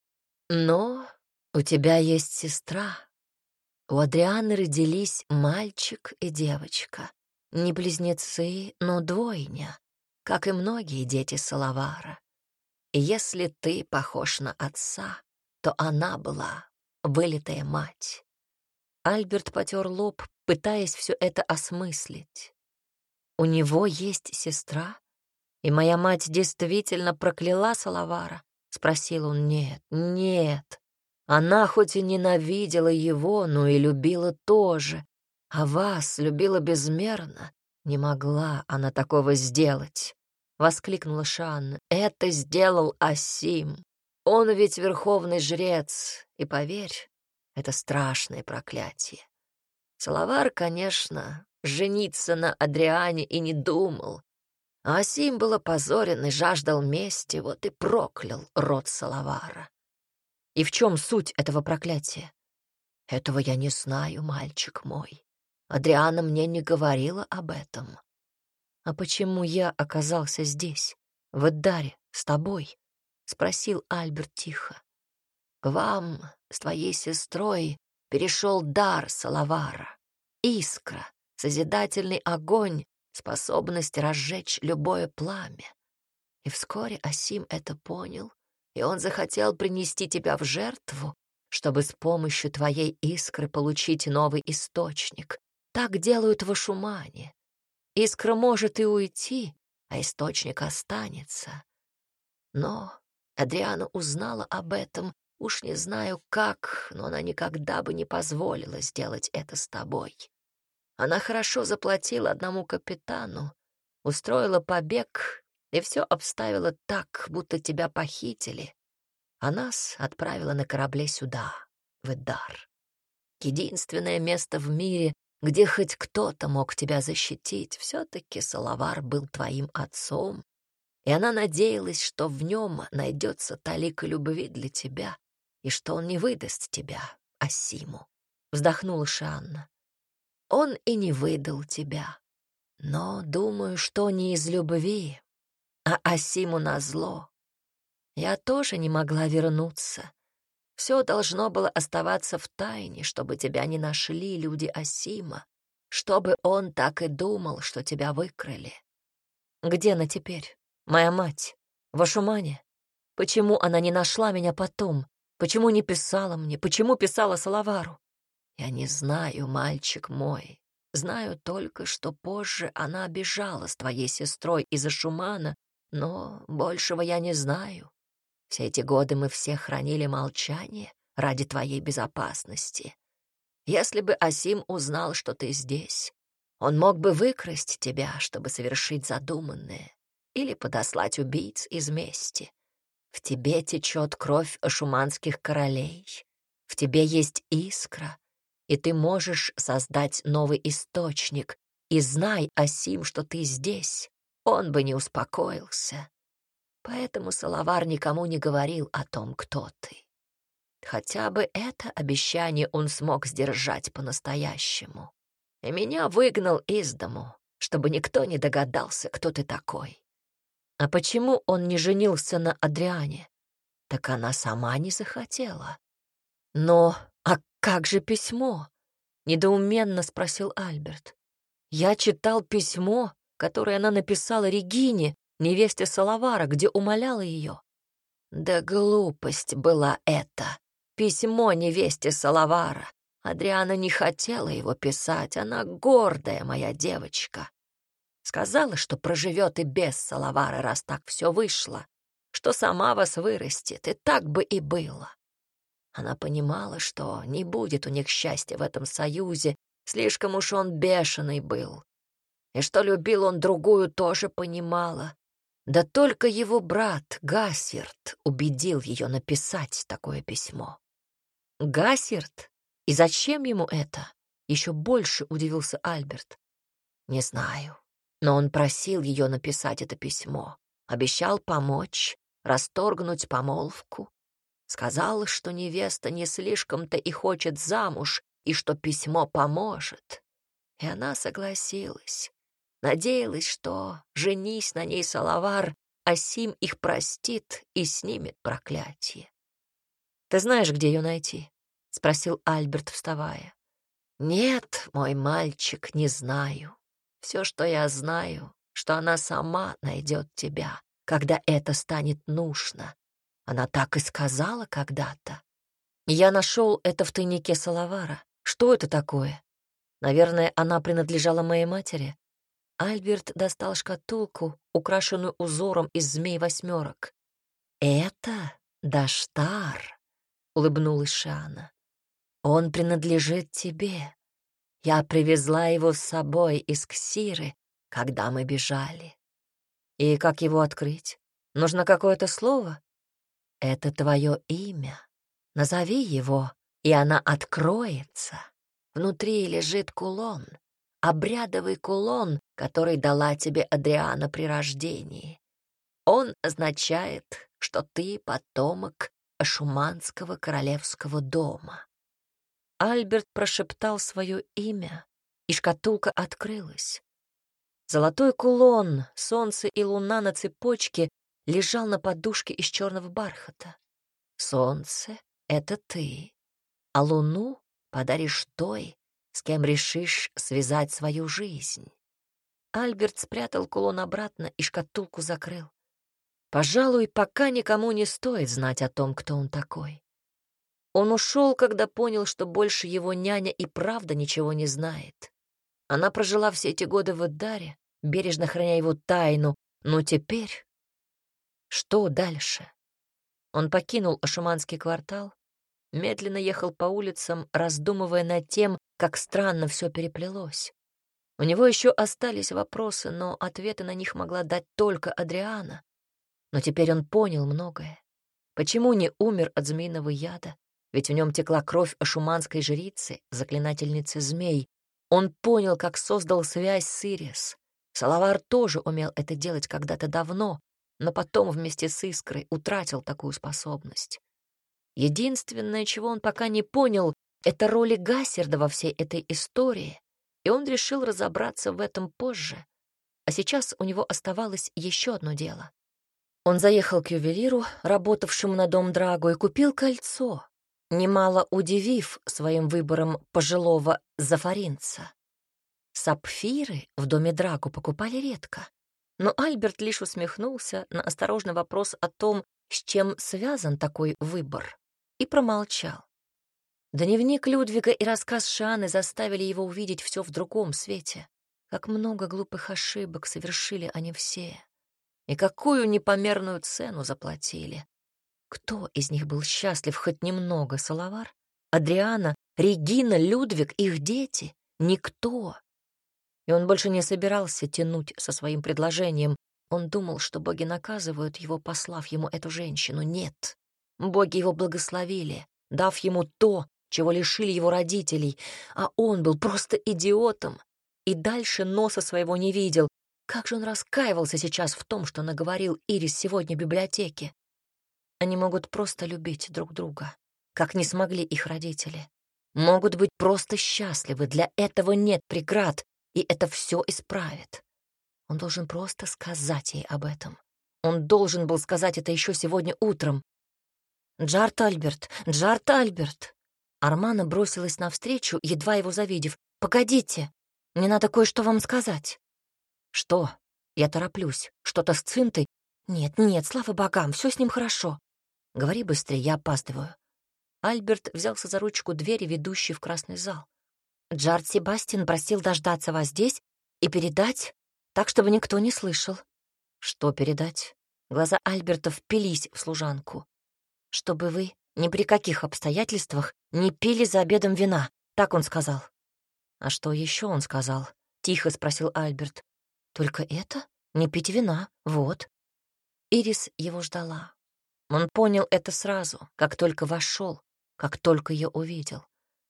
Но у тебя есть сестра. У Адрианы родились мальчик и девочка. Не близнецы, но двойня, как и многие дети Салавара. И если ты похож на отца, то она была вылитая мать. Альберт потер лоб, пытаясь все это осмыслить. У него есть сестра? И моя мать действительно прокляла Салавара? Спросил он. Нет, нет. Она хоть и ненавидела его, но и любила тоже. А вас любила безмерно. Не могла она такого сделать, — воскликнула Шанна. Это сделал Асим. Он ведь верховный жрец, и, поверь, это страшное проклятие. Салавар, конечно, жениться на Адриане и не думал. А Асим был опозорен и жаждал мести, вот и проклял род Салавара. И в чем суть этого проклятия? Этого я не знаю, мальчик мой. Адриана мне не говорила об этом. А почему я оказался здесь, в Эддаре, с тобой? Спросил Альберт тихо. К вам с твоей сестрой перешел дар Салавара. Искра, созидательный огонь, способность разжечь любое пламя. И вскоре Асим это понял, и он захотел принести тебя в жертву, чтобы с помощью твоей искры получить новый источник. Так делают в Ашумане. Искра может и уйти, а источник останется. Но Адриана узнала об этом, уж не знаю как, но она никогда бы не позволила сделать это с тобой. Она хорошо заплатила одному капитану, устроила побег и все обставила так, будто тебя похитили, а нас отправила на корабле сюда, в Эддар. Единственное место в мире, где хоть кто-то мог тебя защитить, все-таки Салавар был твоим отцом, и она надеялась, что в нем найдется талика любви для тебя и что он не выдаст тебя Асиму. Вздохнула Шанна. Он и не выдал тебя, но думаю, что не из любви, а Асиму назло. Я тоже не могла вернуться. Все должно было оставаться в тайне, чтобы тебя не нашли люди Асима, чтобы он так и думал, что тебя выкрали. Где она теперь? Моя мать? В Ашумане? Почему она не нашла меня потом? Почему не писала мне? Почему писала Салавару? Я не знаю, мальчик мой. Знаю только, что позже она бежала с твоей сестрой из Ашумана, но большего я не знаю. Все эти годы мы все хранили молчание ради твоей безопасности. Если бы Асим узнал, что ты здесь, он мог бы выкрасть тебя, чтобы совершить задуманное, или подослать убийц из мести. В тебе течет кровь ашуманских королей, в тебе есть искра, и ты можешь создать новый источник. И знай, Асим, что ты здесь, он бы не успокоился. Поэтому Салавар никому не говорил о том, кто ты. Хотя бы это обещание он смог сдержать по-настоящему. И меня выгнал из дому, чтобы никто не догадался, кто ты такой. А почему он не женился на Адриане? Так она сама не захотела. Но а как же письмо? Недоуменно спросил Альберт. Я читал письмо, которое она написала Регине, невесте Салавара, где умоляла ее. Да глупость была это. Письмо невесте Салавара. Адриана не хотела его писать, она гордая моя девочка. Сказала, что проживет и без Салавара, раз так все вышло, что сама вас вырастет, и так бы и было. Она понимала, что не будет у них счастья в этом союзе, слишком уж он бешеный был. И что любил он другую, тоже понимала. Да только его брат Гасирт убедил ее написать такое письмо. Гасирт? И зачем ему это? Еще больше удивился Альберт. Не знаю, но он просил ее написать это письмо, обещал помочь, расторгнуть помолвку. Сказал, что невеста не слишком-то и хочет замуж, и что письмо поможет. И она согласилась. Надеялась, что, женись на ней Салавар, Асим их простит и снимет проклятие. Ты знаешь, где ее найти?» — спросил Альберт, вставая. «Нет, мой мальчик, не знаю. Все, что я знаю, что она сама найдет тебя, когда это станет нужно. Она так и сказала когда-то. Я нашел это в тайнике Салавара. Что это такое? Наверное, она принадлежала моей матери». Альберт достал шкатулку, украшенную узором из змей восьмерок. «Это Даштар», — улыбнулась Шиана. «Он принадлежит тебе. Я привезла его с собой из Ксиры, когда мы бежали. И как его открыть? Нужно какое-то слово? Это твое имя. Назови его, и она откроется. Внутри лежит кулон, обрядовый кулон, который дала тебе Адриана при рождении. Он означает, что ты потомок Ашуманского королевского дома». Альберт прошептал свое имя, и шкатулка открылась. Золотой кулон, солнце и луна на цепочке лежал на подушке из черного бархата. Солнце — это ты, а луну подаришь той, с кем решишь связать свою жизнь. Альберт спрятал кулон обратно и шкатулку закрыл. Пожалуй, пока никому не стоит знать о том, кто он такой. Он ушел, когда понял, что больше его няня и правда ничего не знает. Она прожила все эти годы в Эддаре, бережно храня его тайну, но теперь... Что дальше? Он покинул Ашуманский квартал, медленно ехал по улицам, раздумывая над тем, как странно все переплелось. У него еще остались вопросы, но ответы на них могла дать только Адриана. Но теперь он понял многое. Почему не умер от змеиного яда? Ведь в нем текла кровь ашуманской жрицы, заклинательницы змей. Он понял, как создал связь с Ирис. Салавар тоже умел это делать когда-то давно, но потом вместе с Искрой утратил такую способность. Единственное, чего он пока не понял, это роли Гассерда во всей этой истории, и он решил разобраться в этом позже. А сейчас у него оставалось еще одно дело. Он заехал к ювелиру, работавшему на дом Драго, и купил кольцо, немало удивив своим выбором пожилого зафаринца. Сапфиры в доме Драго покупали редко, но Альберт лишь усмехнулся на осторожный вопрос о том, с чем связан такой выбор, и промолчал. Дневник Людвига и рассказ Шианы заставили его увидеть все в другом свете. Как много глупых ошибок совершили они все, и какую непомерную цену заплатили. Кто из них был счастлив хоть немного? Салавар? Адриана? Регина? Людвиг? Их дети? Никто. И он больше не собирался тянуть со своим предложением. Он думал, что боги наказывают его, послав ему эту женщину. Нет. Боги его благословили, дав ему то, чего лишили его родителей, а он был просто идиотом и дальше носа своего не видел. Как же он раскаивался сейчас в том, что наговорил Ирис сегодня в библиотеке. Они могут просто любить друг друга, как не смогли их родители. Могут быть просто счастливы, для этого нет преград, и это все исправит. Он должен просто сказать ей об этом. Он должен был сказать это еще сегодня утром. «Джарт Альберт! Джарт Альберт!» Армана бросилась навстречу, едва его завидев. «Погодите, мне надо кое-что вам сказать». «Что? Я тороплюсь. Что-то с Цинтой?» «Нет, нет, слава богам, все с ним хорошо». «Говори быстрее, я опаздываю». Альберт взялся за ручку двери, ведущей в красный зал. «Джарт Себастьян просил дождаться вас здесь и передать, так, чтобы никто не слышал». «Что передать?» Глаза Альберта впились в служанку. «Чтобы вы ни при каких обстоятельствах не пили за обедом вина», так он сказал. «А что еще он сказал?» — тихо спросил Альберт. «Только это? Не пить вина, вот». Ирис его ждала. Он понял это сразу, как только вошел, как только ее увидел.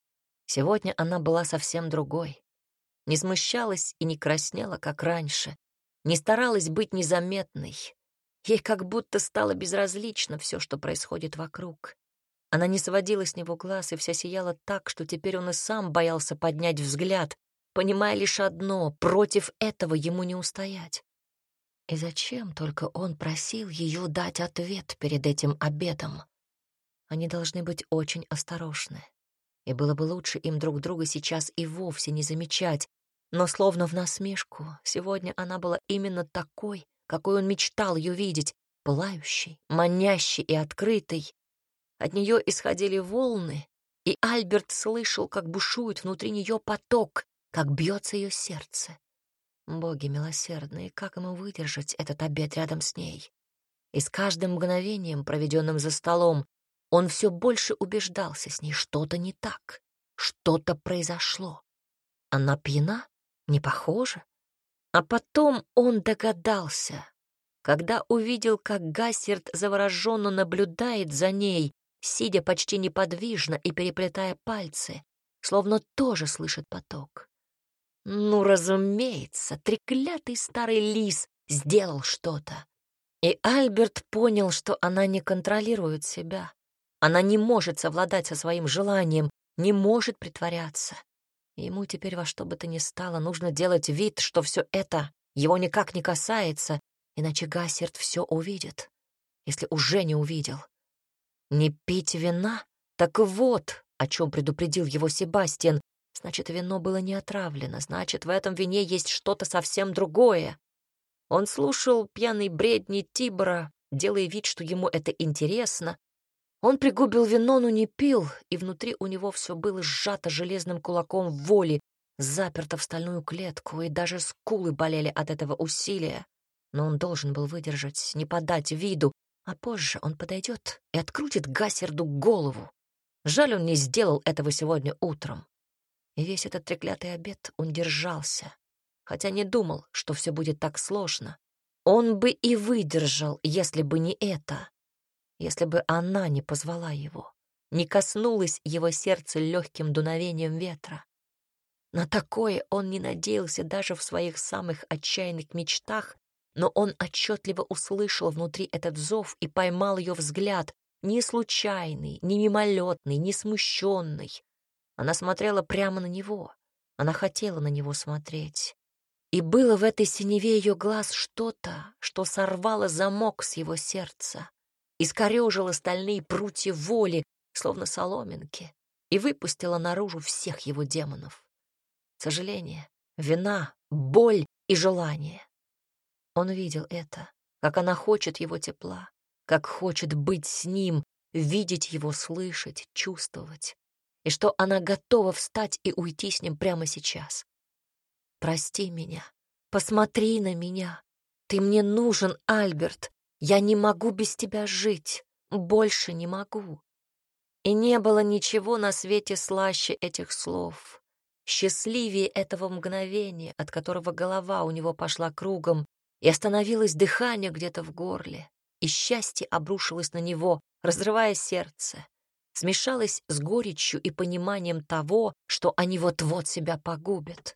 Сегодня она была совсем другой. Не смущалась и не краснела, как раньше, не старалась быть незаметной. Ей как будто стало безразлично все, что происходит вокруг. Она не сводила с него глаз и вся сияла так, что теперь он и сам боялся поднять взгляд, понимая лишь одно — против этого ему не устоять. И зачем только он просил ее дать ответ перед этим обедом? Они должны быть очень осторожны. И было бы лучше им друг друга сейчас и вовсе не замечать, но словно в насмешку, сегодня она была именно такой, какой он мечтал ее видеть, пылающей, манящей и открытой. От нее исходили волны, и Альберт слышал, как бушует внутри нее поток, как бьется ее сердце. Боги милосердные, как ему выдержать этот обед рядом с ней? И с каждым мгновением, проведенным за столом, он все больше убеждался с ней, что-то не так, что-то произошло. Она пьяна? Не похоже. А потом он догадался, когда увидел, как Гассерд завороженно наблюдает за ней, сидя почти неподвижно и переплетая пальцы, словно тоже слышит поток. Ну, разумеется, треклятый старый лис сделал что-то. И Альберт понял, что она не контролирует себя. Она не может совладать со своим желанием, не может притворяться. Ему теперь во что бы то ни стало нужно делать вид, что все это его никак не касается, иначе Гассерд все увидит, если уже не увидел. Не пить вина? Так вот, о чем предупредил его Себастьян. Значит, вино было не отравлено, значит, в этом вине есть что-то совсем другое. Он слушал пьяный бредни Тибора, делая вид, что ему это интересно. Он пригубил вино, но не пил, и внутри у него все было сжато железным кулаком воли, заперто в стальную клетку, и даже скулы болели от этого усилия. Но он должен был выдержать, не подать виду, а позже он подойдет и открутит Гассерду голову. Жаль, он не сделал этого сегодня утром. И весь этот треклятый обед он держался, хотя не думал, что все будет так сложно. Он бы и выдержал, если бы не это, если бы она не позвала его, не коснулась его сердца легким дуновением ветра. На такое он не надеялся даже в своих самых отчаянных мечтах, но он отчетливо услышал внутри этот зов и поймал ее взгляд, не случайный, не мимолетный, не смущенный. Она смотрела прямо на него, она хотела на него смотреть. И было в этой синеве ее глаз что-то, что сорвало замок с его сердца, искорёжило стальные прутья воли, словно соломинки, и выпустило наружу всех его демонов. Сожаление, вина, боль и желание. Он видел это, как она хочет его тепла, как хочет быть с ним, видеть его, слышать, чувствовать, и что она готова встать и уйти с ним прямо сейчас. «Прости меня, посмотри на меня. Ты мне нужен, Альберт. Я не могу без тебя жить, больше не могу». И не было ничего на свете слаще этих слов, счастливее этого мгновения, от которого голова у него пошла кругом, и остановилось дыхание где-то в горле, и счастье обрушилось на него, разрывая сердце, смешалось с горечью и пониманием того, что они вот-вот себя погубят.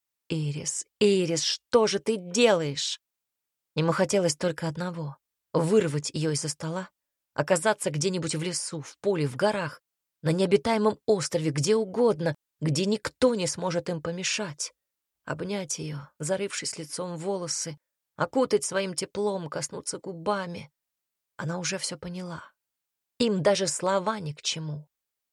«Ирис, Ирис, что же ты делаешь?» Ему хотелось только одного — вырвать ее из-за стола, оказаться где-нибудь в лесу, в поле, в горах, на необитаемом острове, где угодно, где никто не сможет им помешать, обнять ее, зарывшись лицом в волосы, окутать своим теплом, коснуться губами. Она уже все поняла. Им даже слова ни к чему.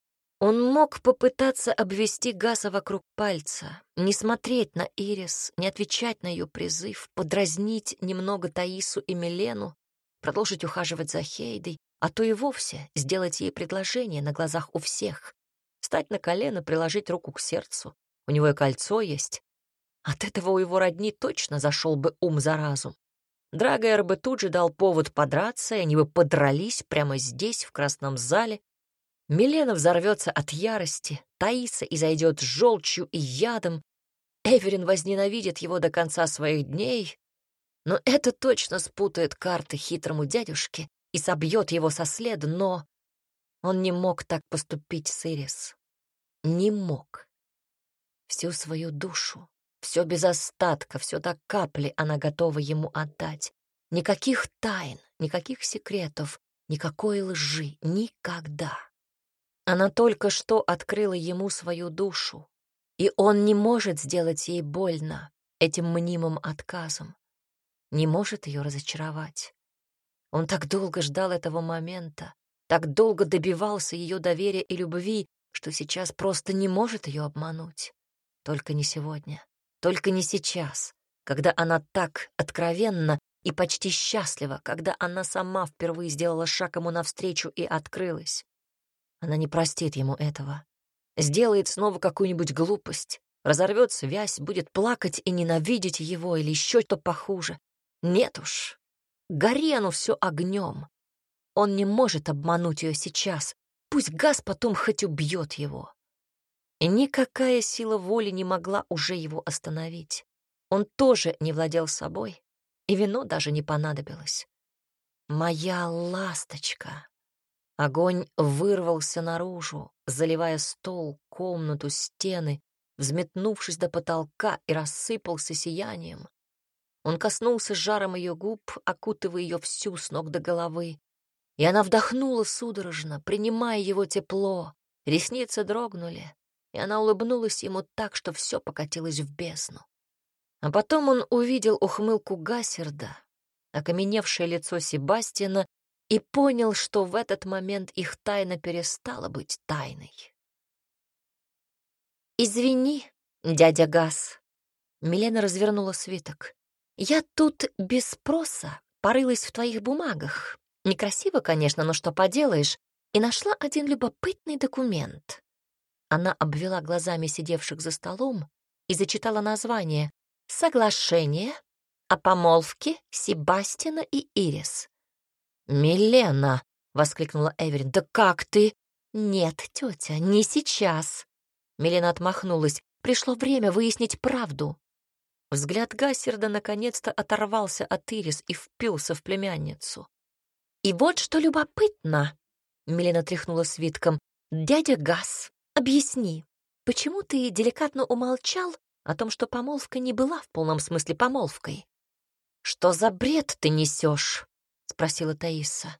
Он мог попытаться обвести Гаса вокруг пальца, не смотреть на Ирис, не отвечать на ее призыв, подразнить немного Таису и Милену, продолжить ухаживать за Хейдой, а то и вовсе сделать ей предложение на глазах у всех, встать на колено, приложить руку к сердцу. У него и кольцо есть. От этого у его родни точно зашел бы ум за разум. Драгоэр бы тут же дал повод подраться, и они бы подрались прямо здесь, в красном зале. Милена взорвется от ярости, Таиса изойдет с желчью и ядом, Эверин возненавидит его до конца своих дней, но это точно спутает карты хитрому дядюшке и собьет его со следа, но он не мог так поступить с Ирис. Не мог. Всю свою душу, все без остатка, все до капли она готова ему отдать. Никаких тайн, никаких секретов, никакой лжи, никогда. Она только что открыла ему свою душу, и он не может сделать ей больно этим мнимым отказом, не может ее разочаровать. Он так долго ждал этого момента, так долго добивался ее доверия и любви, что сейчас просто не может ее обмануть. Только не сегодня, только не сейчас, когда она так откровенна и почти счастлива, когда она сама впервые сделала шаг ему навстречу и открылась. Она не простит ему этого. Сделает снова какую-нибудь глупость, разорвет связь, будет плакать и ненавидеть его или еще что похуже. Нет уж, гори оно все огнем. Он не может обмануть ее сейчас. Пусть газ потом хоть убьет его. И никакая сила воли не могла уже его остановить. Он тоже не владел собой, и вино даже не понадобилось. «Моя ласточка!» Огонь вырвался наружу, заливая стол, комнату, стены, взметнувшись до потолка и рассыпался сиянием. Он коснулся жаром ее губ, окутывая ее всю с ног до головы, и она вдохнула судорожно, принимая его тепло. Ресницы дрогнули, и она улыбнулась ему так, что все покатилось в бездну. А потом он увидел ухмылку Гассерда, окаменевшее лицо Себастьяна, и понял, что в этот момент их тайна перестала быть тайной. «Извини, дядя Гас», — Милена развернула свиток. «Я тут без спроса порылась в твоих бумагах. Некрасиво, конечно, но что поделаешь, и нашла один любопытный документ». Она обвела глазами сидевших за столом и зачитала название «Соглашение о помолвке Себастьяна и Ирис». «Милена!» — воскликнула Эверин. «Да как ты?» «Нет, тетя, не сейчас». Милена отмахнулась. «Пришло время выяснить правду». Взгляд Гассерда наконец-то оторвался от Ирис и впился в племянницу. «И вот что любопытно!» — Милена тряхнула свитком. «Дядя Гас, объясни, почему ты деликатно умолчал о том, что помолвка не была в полном смысле помолвкой?» «Что за бред ты несешь?» — спросила Таиса.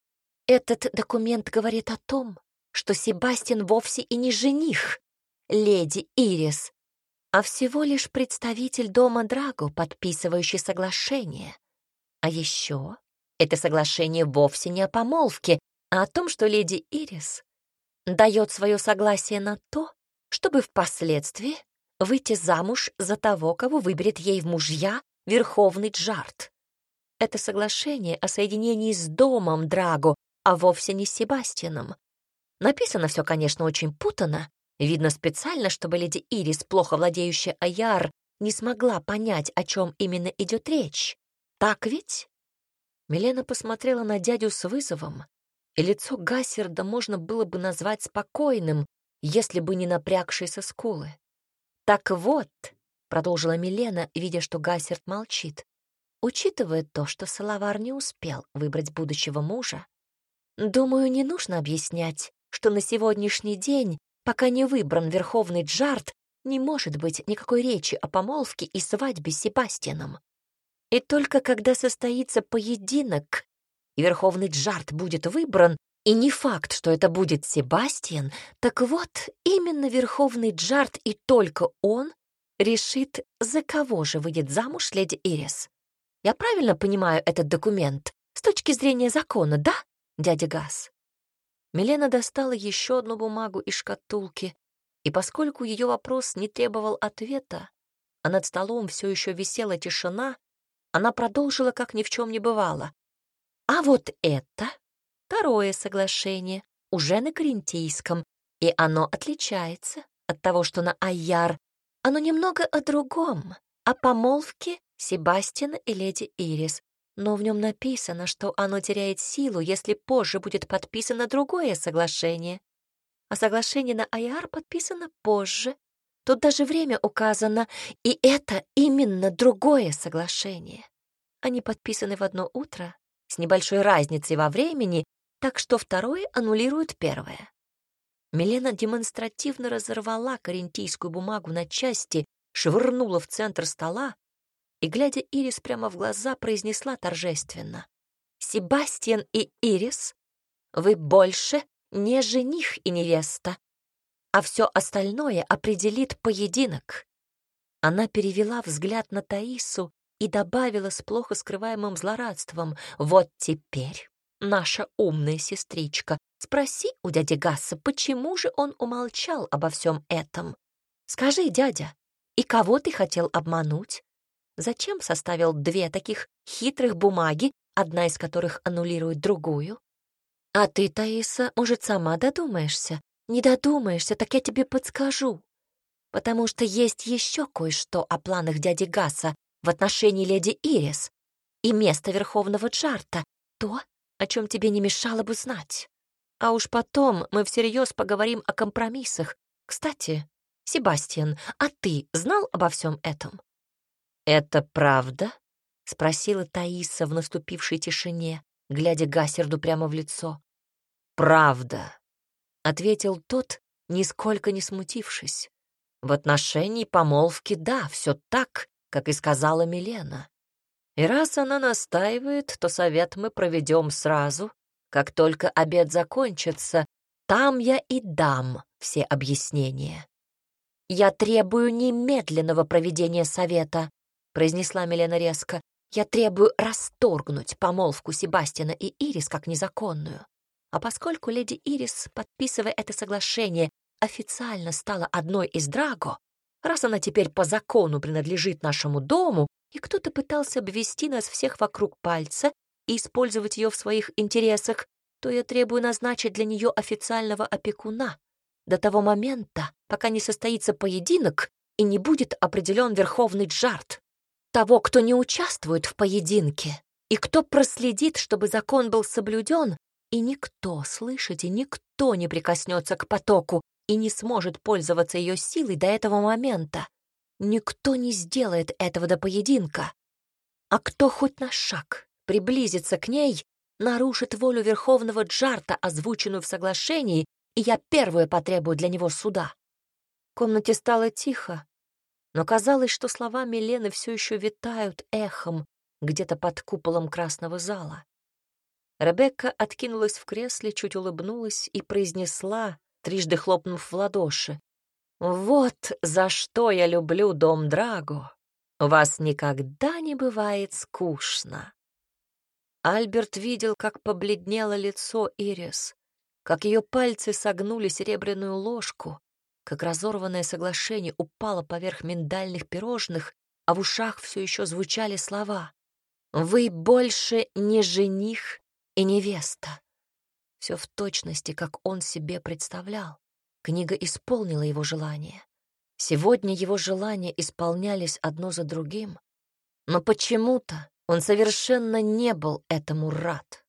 «Этот документ говорит о том, что Себастьян вовсе и не жених леди Ирис, а всего лишь представитель дома Драго, подписывающий соглашение. А еще это соглашение вовсе не о помолвке, а о том, что леди Ирис дает свое согласие на то, чтобы впоследствии выйти замуж за того, кого выберет ей в мужья Верховный Джарт. Это соглашение о соединении с домом Драго, а вовсе не с Себастьяном. Написано все, конечно, очень путано. Видно специально, чтобы леди Ирис, плохо владеющая Аяр, не смогла понять, о чем именно идет речь. Так ведь?» Милена посмотрела на дядю с вызовом, и лицо Гассерда можно было бы назвать спокойным, если бы не напрягшиеся скулы. «Так вот», — продолжила Милена, видя, что Гассерд молчит, «учитывая то, что Салавар не успел выбрать будущего мужа, думаю, не нужно объяснять, что на сегодняшний день, пока не выбран Верховный Джарт, не может быть никакой речи о помолвке и свадьбе с Себастьяном. И только когда состоится поединок, и Верховный Джарт будет выбран, и не факт, что это будет Себастьян, так вот, именно Верховный Джарт и только он решит, за кого же выйдет замуж леди Ирис. Я правильно понимаю этот документ с точки зрения закона, да, дядя Гас?» Милена достала еще одну бумагу из шкатулки, и поскольку ее вопрос не требовал ответа, а над столом все еще висела тишина, она продолжила, как ни в чем не бывало. «А вот это второе соглашение, уже на Карентийском, и оно отличается от того, что на Аяр. Оно немного о другом, о помолвке Себастьяна и леди Ирис, но в нем написано, что оно теряет силу, если позже будет подписано другое соглашение. А соглашение на Аяр подписано позже. Тут даже время указано, и это именно другое соглашение. Они подписаны в одно утро, с небольшой разницей во времени, так что второе аннулирует первое». Милена демонстративно разорвала карентийскую бумагу на части, швырнула в центр стола и, глядя Ирис прямо в глаза, произнесла торжественно: «Себастьян и Ирис, вы больше не жених и невеста, а все остальное определит поединок». Она перевела взгляд на Таису и добавила с плохо скрываемым злорадством: «Вот теперь наша умная сестричка. Спроси у дяди Гасса, почему же он умолчал обо всем этом. Скажи, дядя, и кого ты хотел обмануть? Зачем составил две таких хитрых бумаги, одна из которых аннулирует другую? А ты, Таиса, может, сама додумаешься? Не додумаешься, так я тебе подскажу. Потому что есть еще кое-что о планах дяди Гасса в отношении леди Ирис и места Верховного Джарта, то, о чем тебе не мешало бы знать. А уж потом мы всерьез поговорим о компромиссах. Кстати, Себастьян, а ты знал обо всем этом? «Это правда?» — спросила Таиса в наступившей тишине, глядя Гассерду прямо в лицо. «Правда», — ответил тот, нисколько не смутившись. «В отношении помолвки, да, все так, как и сказала Милена. И раз она настаивает, то совет мы проведем сразу, как только обед закончится, там я и дам все объяснения». «Я требую немедленного проведения совета», — произнесла Милена резко. «Я требую расторгнуть помолвку Себастьяна и Ирис как незаконную. А поскольку леди Ирис, подписывая это соглашение, официально стала одной из Драго, раз она теперь по закону принадлежит нашему дому, и кто-то пытался обвести нас всех вокруг пальца и использовать ее в своих интересах, то я требую назначить для нее официального опекуна до того момента, пока не состоится поединок и не будет определен Верховный Джарт. Того, кто не участвует в поединке, и кто проследит, чтобы закон был соблюден, и никто, слышите, никто не прикоснется к потоку и не сможет пользоваться ее силой до этого момента. Никто не сделает этого до поединка. А кто хоть на шаг приблизится к ней, нарушит волю Верховного Джарта, озвученную в соглашении, и я первая потребую для него суда. В комнате стало тихо, но казалось, что слова Милены все еще витают эхом где-то под куполом красного зала. Ребекка откинулась в кресле, чуть улыбнулась и произнесла, трижды хлопнув в ладоши: «Вот за что я люблю дом Драго. У вас никогда не бывает скучно». Альберт видел, как побледнело лицо Ирис, как ее пальцы согнули серебряную ложку, как разорванное соглашение упало поверх миндальных пирожных, а в ушах все еще звучали слова: «Вы больше не жених и невеста». Все в точности, как он себе представлял. Книга исполнила его желание. Сегодня его желания исполнялись одно за другим, но почему-то он совершенно не был этому рад.